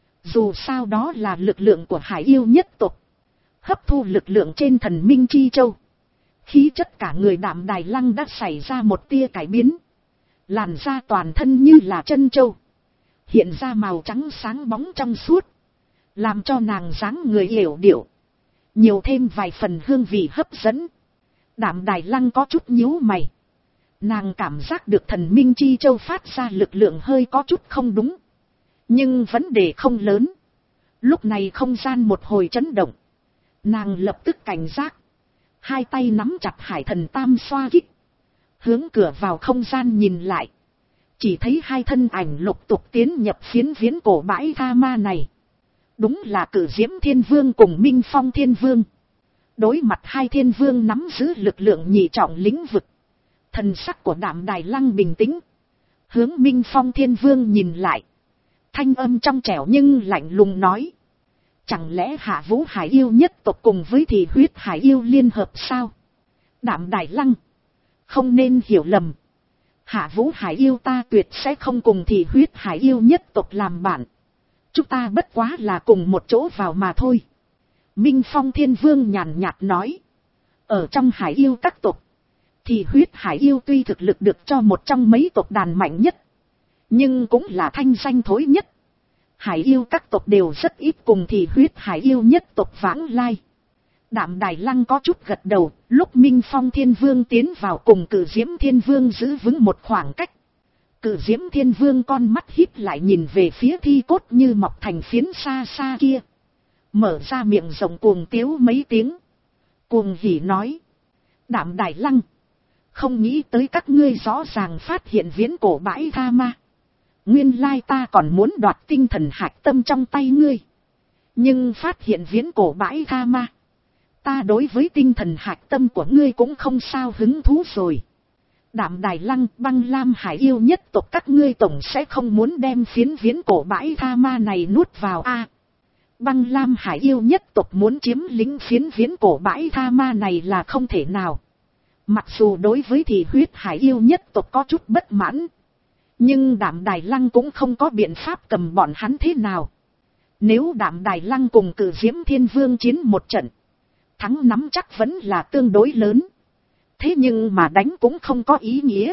A: Dù sao đó là lực lượng của hải yêu nhất tộc. Hấp thu lực lượng trên thần minh chi châu. Khí chất cả người Đạm Đài Lăng đã xảy ra một tia cải biến. Làn da toàn thân như là chân châu. Hiện ra màu trắng sáng bóng trong suốt. làm cho nàng dáng người yểu điệu, nhiều thêm vài phần hương vị hấp dẫn. Đạm Đài Lăng có chút nhíu mày, nàng cảm giác được thần minh chi châu phát ra lực lượng hơi có chút không đúng, nhưng vấn đề không lớn. Lúc này không gian một hồi chấn động, nàng lập tức cảnh giác, hai tay nắm chặt hải thần tam xoa kích, hướng cửa vào không gian nhìn lại, chỉ thấy hai thân ảnh lục tục tiến nhập phiến viễn cổ bãi tha ma này. Đúng là Cử Diễm Thiên Vương cùng Minh Phong Thiên Vương. Đối mặt hai thiên vương nắm giữ lực lượng nhị trọng lĩnh vực, thần sắc của Đạm Đài Lăng bình tĩnh, hướng Minh Phong Thiên Vương nhìn lại, thanh âm trong trẻo nhưng lạnh lùng nói: chẳng lẽ Hạ Vũ Hải yêu nhất tộc cùng với Thị Huyết Hải yêu liên hợp sao? Đạm Đài Lăng, không nên hiểu lầm, Hạ Vũ Hải yêu ta tuyệt sẽ không cùng Thị Huyết Hải yêu nhất tộc làm bạn, chúng ta bất quá là cùng một chỗ vào mà thôi. Minh Phong Thiên Vương nhàn nhạt nói: ở trong hải yêu các tộc, thì Huyết Hải yêu tuy thực lực được cho một trong mấy tộc đàn mạnh nhất, nhưng cũng là thanh danh thối nhất. Hải yêu các tộc đều rất ít cùng thì Huyết Hải yêu nhất tộc vãng lai. Đạm Đài Lăng có chút gật đầu, lúc Minh Phong Thiên Vương tiến vào cùng Cử Diễm Thiên Vương giữ vững một khoảng cách. Cử Diễm Thiên Vương con mắt híp lại nhìn về phía thi cốt như mọc thành phiến xa xa kia, mở ra miệng rộng cuồng tiếu mấy tiếng, cuồng hỉ nói: Đạm Đài Lăng, không nghĩ tới các ngươi rõ ràng phát hiện viễn cổ bãi tha ma. Nguyên lai ta còn muốn đoạt tinh thần hạch tâm trong tay ngươi, nhưng phát hiện viễn cổ bãi tha ma, ta đối với tinh thần hạch tâm của ngươi cũng không sao hứng thú rồi. Đạm Đài Lăng, Băng Lam Hải yêu nhất tộc các ngươi tổng sẽ không muốn đem phiến viễn cổ bãi tha ma này nuốt vào a? À, Băng Lam Hải yêu nhất tộc muốn chiếm lĩnh phiến viễn cổ bãi tha ma này là không thể nào. Mặc dù đối với Thị Huyết Hải yêu nhất tộc có chút bất mãn, nhưng Đạm Đài Lăng cũng không có biện pháp cầm bọn hắn thế nào. Nếu Đạm Đài Lăng cùng Cử Diễm Thiên Vương chiến một trận, thắng nắm chắc vẫn là tương đối lớn. Thế nhưng mà đánh cũng không có ý nghĩa.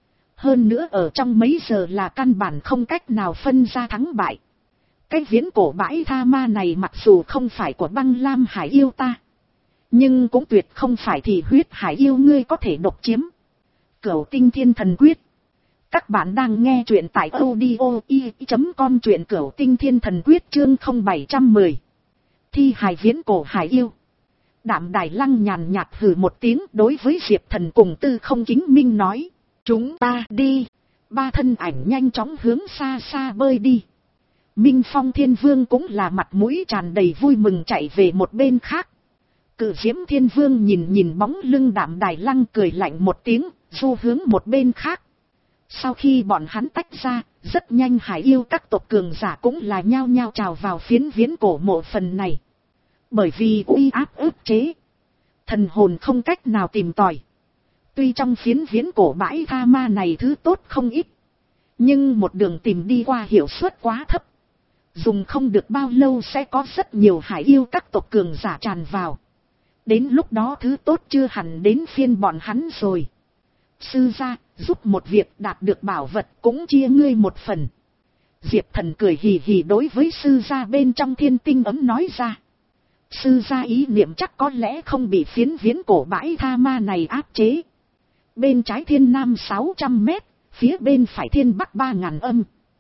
A: Hơn nữa ở trong mấy giờ là căn bản không cách nào phân ra thắng bại. Cái viễn cổ bãi tha ma này mặc dù không phải của Băng Lam Hải yêu ta, nhưng cũng tuyệt không phải Thị Huyết Hải yêu ngươi có thể độc chiếm. Cửu Tinh Thiên Thần Quyết. Các bạn đang nghe truyện tại audio i chấm com, truyện Cửu Tinh Thiên Thần Quyết chương không bảy một không. Thi hài viễn cổ hải yêu. Đạm Đài Lăng nhàn nhạt hừ một tiếng đối với Diệp Thần cùng Tư Không Kính Minh nói: chúng ta đi. Ba thân ảnh nhanh chóng hướng xa xa bơi đi. Minh Phong Thiên Vương cũng là mặt mũi tràn đầy vui mừng chạy về một bên khác. Cử Diễm Thiên Vương nhìn nhìn bóng lưng Đạm Đài Lăng cười lạnh một tiếng, du hướng một bên khác. Sau khi bọn hắn tách ra, rất nhanh hải yêu các tộc cường giả cũng là nhao nhao trào vào phiến viễn cổ mộ phần này. Bởi vì uy áp ức chế, thần hồn không cách nào tìm tòi. Tuy trong phiến viễn cổ bãi tha ma này thứ tốt không ít, nhưng một đường tìm đi qua hiệu suất quá thấp. Dùng không được bao lâu sẽ có rất nhiều hải yêu các tộc cường giả tràn vào. Đến lúc đó thứ tốt chưa hẳn đến phiên bọn hắn rồi. Sư gia, giúp một việc đạt được bảo vật cũng chia ngươi một phần. Diệp Thần cười hì hì đối với sư gia bên trong thiên tinh ấm nói ra. Sư gia ý niệm chắc có lẽ không bị phiến viễn cổ bãi tha ma này áp chế. Bên trái thiên nam sáu trăm mét, phía bên phải thiên bắc ba ngàn âm.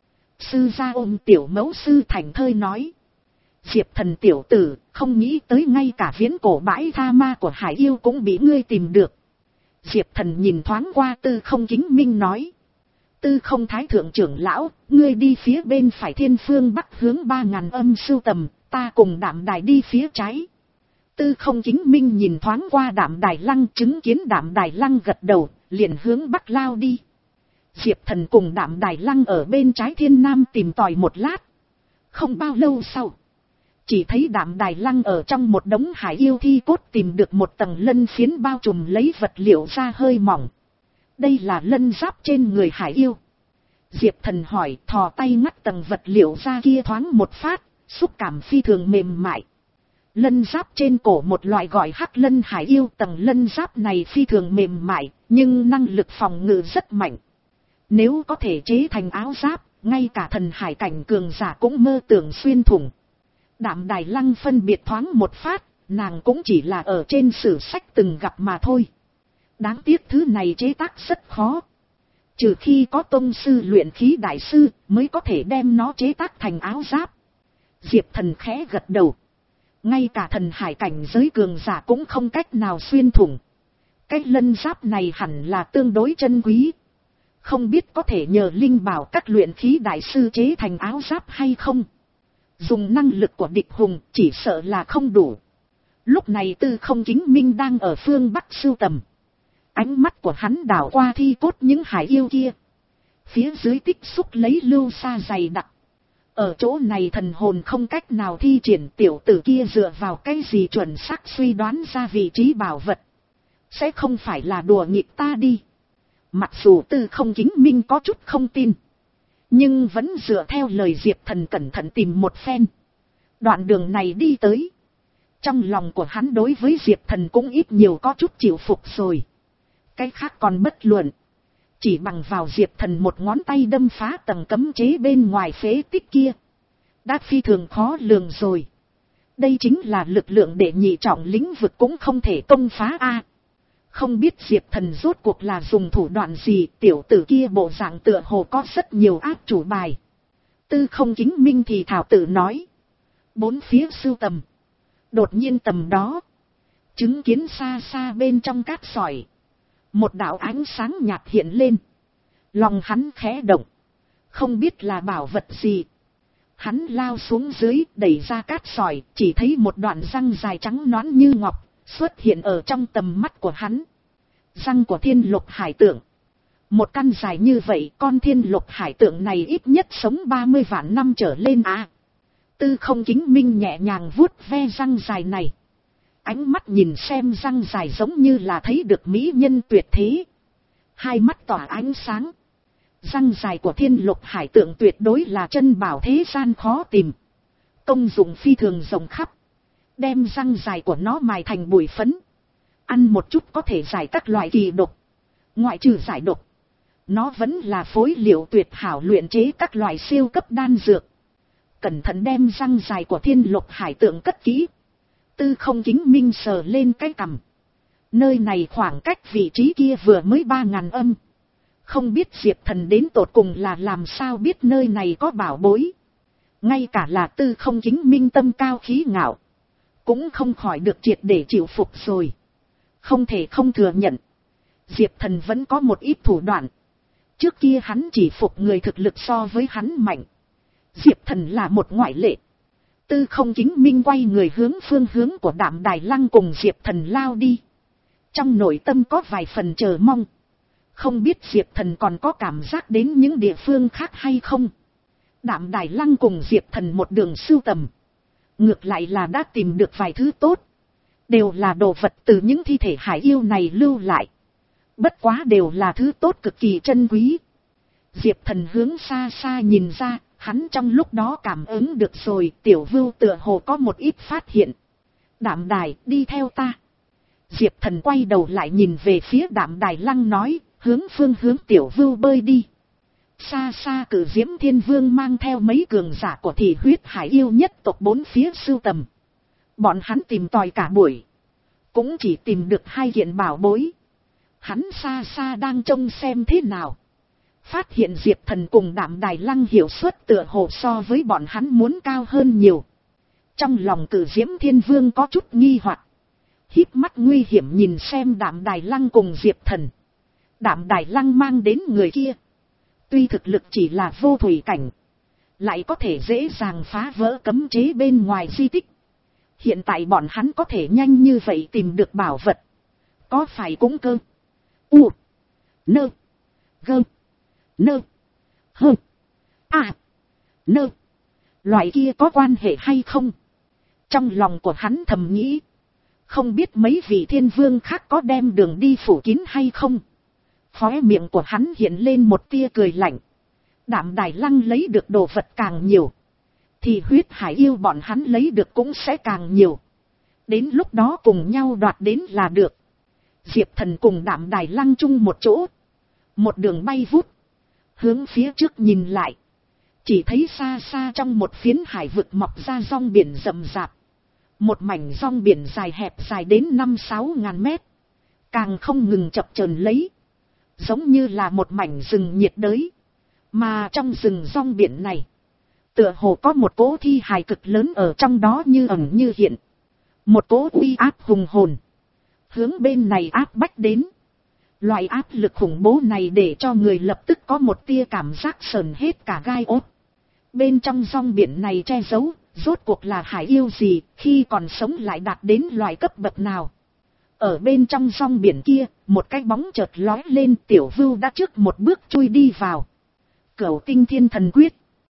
A: Sư gia ôm tiểu mẫu sư thành thơi nói. Diệp Thần tiểu tử, không nghĩ tới ngay cả viễn cổ bãi tha ma của hải yêu cũng bị ngươi tìm được. Diệp Thần nhìn thoáng qua Tư Không Kính Minh nói. Tư Không Thái Thượng trưởng lão, ngươi đi phía bên phải thiên phương bắc hướng ba ngàn âm sưu tầm, ta cùng Đạm Đài đi phía trái. Tư Không Kính Minh nhìn thoáng qua Đạm Đài Lăng, chứng kiến Đạm Đài Lăng gật đầu, liền hướng bắc lao đi. Diệp Thần cùng Đạm Đài Lăng ở bên trái thiên nam tìm tòi một lát. Không bao lâu sau, chỉ thấy Đạm Đài Lăng ở trong một đống hải yêu thi cốt tìm được một tầng lân phiến bao trùm lấy vật liệu da hơi mỏng. Đây là lân giáp trên người hải yêu. Diệp Thần hỏi, thò tay ngắt tầng vật liệu da kia thoáng một phát, xúc cảm phi thường mềm mại. Lân giáp trên cổ một loại gọi hắc lân hải yêu, tầng lân giáp này phi thường mềm mại, nhưng năng lực phòng ngự rất mạnh. Nếu có thể chế thành áo giáp, ngay cả thần hải cảnh cường giả cũng mơ tưởng xuyên thủng. Đạm Đài Lăng phân biệt thoáng một phát, nàng cũng chỉ là ở trên sử sách từng gặp mà thôi. Đáng tiếc thứ này chế tác rất khó. Trừ khi có tông sư luyện khí đại sư mới có thể đem nó chế tác thành áo giáp. Diệp Thần khẽ gật đầu. Ngay cả thần hải cảnh giới cường giả cũng không cách nào xuyên thủng. Cái lân giáp này hẳn là tương đối chân quý. Không biết có thể nhờ linh bảo các luyện khí đại sư chế thành áo giáp hay không. Dùng năng lực của địch hùng chỉ sợ là không đủ. Lúc này Tư Không Chính Minh đang ở phương Bắc sưu tầm. Ánh mắt của hắn đảo qua thi cốt những hải yêu kia. Phía dưới tích xúc lấy lưu sa dày đặc. Ở chỗ này thần hồn không cách nào thi triển, tiểu tử kia dựa vào cái gì chuẩn xác suy đoán ra vị trí bảo vật. Sẽ không phải là đùa nghịch ta đi. Mặc dù Tư Không Chính Minh có chút không tin. Nhưng vẫn dựa theo lời Diệp Thần cẩn thận tìm một phen. Đoạn đường này đi tới. Trong lòng của hắn đối với Diệp Thần cũng ít nhiều có chút chịu phục rồi. Cái khác còn bất luận. Chỉ bằng vào Diệp Thần một ngón tay đâm phá tầng cấm chế bên ngoài phế tích kia. Đã phi thường khó lường rồi. Đây chính là lực lượng để nhị trọng lĩnh vực cũng không thể công phá a. Không biết Diệp Thần rốt cuộc là dùng thủ đoạn gì, tiểu tử kia bộ dạng tựa hồ có rất nhiều áp chủ bài. Tư Không Chính Minh thì thảo tự nói. Bốn phía sưu tầm. Đột nhiên tầm đó. Chứng kiến xa xa bên trong cát sỏi. Một đạo ánh sáng nhạt hiện lên. Lòng hắn khẽ động. Không biết là bảo vật gì. Hắn lao xuống dưới, đẩy ra cát sỏi, chỉ thấy một đoạn răng dài trắng nõn như ngọc, xuất hiện ở trong tầm mắt của hắn. Răng của thiên lục hải tượng. Một căn dài như vậy, con thiên lục hải tượng này ít nhất sống ba mươi vạn năm trở lên à. Tư Không Chính Minh nhẹ nhàng vuốt ve răng dài này. Ánh mắt nhìn xem răng dài giống như là thấy được mỹ nhân tuyệt thế. Hai mắt tỏa ánh sáng. Răng dài của thiên lục hải tượng tuyệt đối là chân bảo thế gian khó tìm. Công dụng phi thường rộng khắp. Đem răng dài của nó mài thành bụi phấn. Ăn một chút có thể giải các loại kỳ độc. Ngoại trừ giải độc, nó vẫn là phối liệu tuyệt hảo luyện chế các loại siêu cấp đan dược. Cẩn thận đem răng dài của thiên lục hải tượng cất kỹ. Tư Không Chính Minh sờ lên cái cằm. Nơi này khoảng cách vị trí kia vừa mới ba ngàn âm. Không biết Diệp Thần đến tột cùng là làm sao biết nơi này có bảo bối. Ngay cả là Tư Không Chính Minh tâm cao khí ngạo. Cũng không khỏi được triệt để chịu phục rồi. Không thể không thừa nhận. Diệp Thần vẫn có một ít thủ đoạn. Trước kia hắn chỉ phục người thực lực so với hắn mạnh. Diệp Thần là một ngoại lệ. Tư Không Chính Minh quay người hướng phương hướng của Đạm Đài Lăng cùng Diệp Thần lao đi. Trong nội tâm có vài phần chờ mong. Không biết Diệp Thần còn có cảm giác đến những địa phương khác hay không. Đạm Đài Lăng cùng Diệp Thần một đường sưu tầm. Ngược lại là đã tìm được vài thứ tốt. Đều là đồ vật từ những thi thể hải yêu này lưu lại. Bất quá đều là thứ tốt cực kỳ chân quý. Diệp Thần hướng xa xa nhìn ra. Hắn trong lúc đó cảm ứng được rồi, tiểu vưu tựa hồ có một ít phát hiện. Đạm Đài, đi theo ta. Diệp Thần quay đầu lại nhìn về phía Đạm Đài Lăng nói, hướng phương hướng tiểu vưu bơi đi. Xa xa Cử Diễm Thiên Vương mang theo mấy cường giả của thị huyết hải yêu nhất tộc bốn phía sưu tầm. Bọn hắn tìm tòi cả buổi. Cũng chỉ tìm được hai kiện bảo bối. Hắn xa xa đang trông xem thế nào. Phát hiện Diệp Thần cùng Đạm Đài Lăng hiệu suất tựa hồ so với bọn hắn muốn cao hơn nhiều. Trong lòng Cử Diễm Thiên Vương có chút nghi hoặc, híp mắt nguy hiểm nhìn xem Đạm Đài Lăng cùng Diệp Thần. Đạm Đài Lăng mang đến người kia, tuy thực lực chỉ là vô thủy cảnh, lại có thể dễ dàng phá vỡ cấm chế bên ngoài di tích. Hiện tại bọn hắn có thể nhanh như vậy tìm được bảo vật, có phải cũng cơ u nơ gơ nơ hơ à nơ loại kia có quan hệ hay không? Trong lòng của hắn thầm nghĩ, không biết mấy vị thiên vương khác có đem đường đi phủ kín hay không. Khóe miệng của hắn hiện lên một tia cười lạnh. Đạm Đài Lăng lấy được đồ vật càng nhiều, thì huyết hải yêu bọn hắn lấy được cũng sẽ càng nhiều. Đến lúc đó cùng nhau đoạt đến là được. Diệp Thần cùng Đạm Đài Lăng chung một chỗ, một đường bay vút, hướng phía trước nhìn lại. Chỉ thấy xa xa trong một phiến hải vực mọc ra rong biển rậm rạp. Một mảnh rong biển dài hẹp dài đến năm sáu ngàn mét. Càng không ngừng chập chờn lấy. Giống như là một mảnh rừng nhiệt đới. Mà trong rừng rong biển này, tựa hồ có một cỗ thi hài cực lớn ở trong đó như ẩn như hiện. Một cỗ uy áp hùng hồn. Hướng bên này áp bách đến. Loại áp lực khủng bố này để cho người lập tức có một tia cảm giác sờn hết cả gai ốt. Bên trong rong biển này che giấu, rốt cuộc là hải yêu gì, khi còn sống lại đạt đến loại cấp bậc nào. Ở bên trong rong biển kia, một cái bóng chợt lói lên, Tiểu Vưu đã trước một bước chui đi vào. Cửu Tinh Thiên Thần Quyết.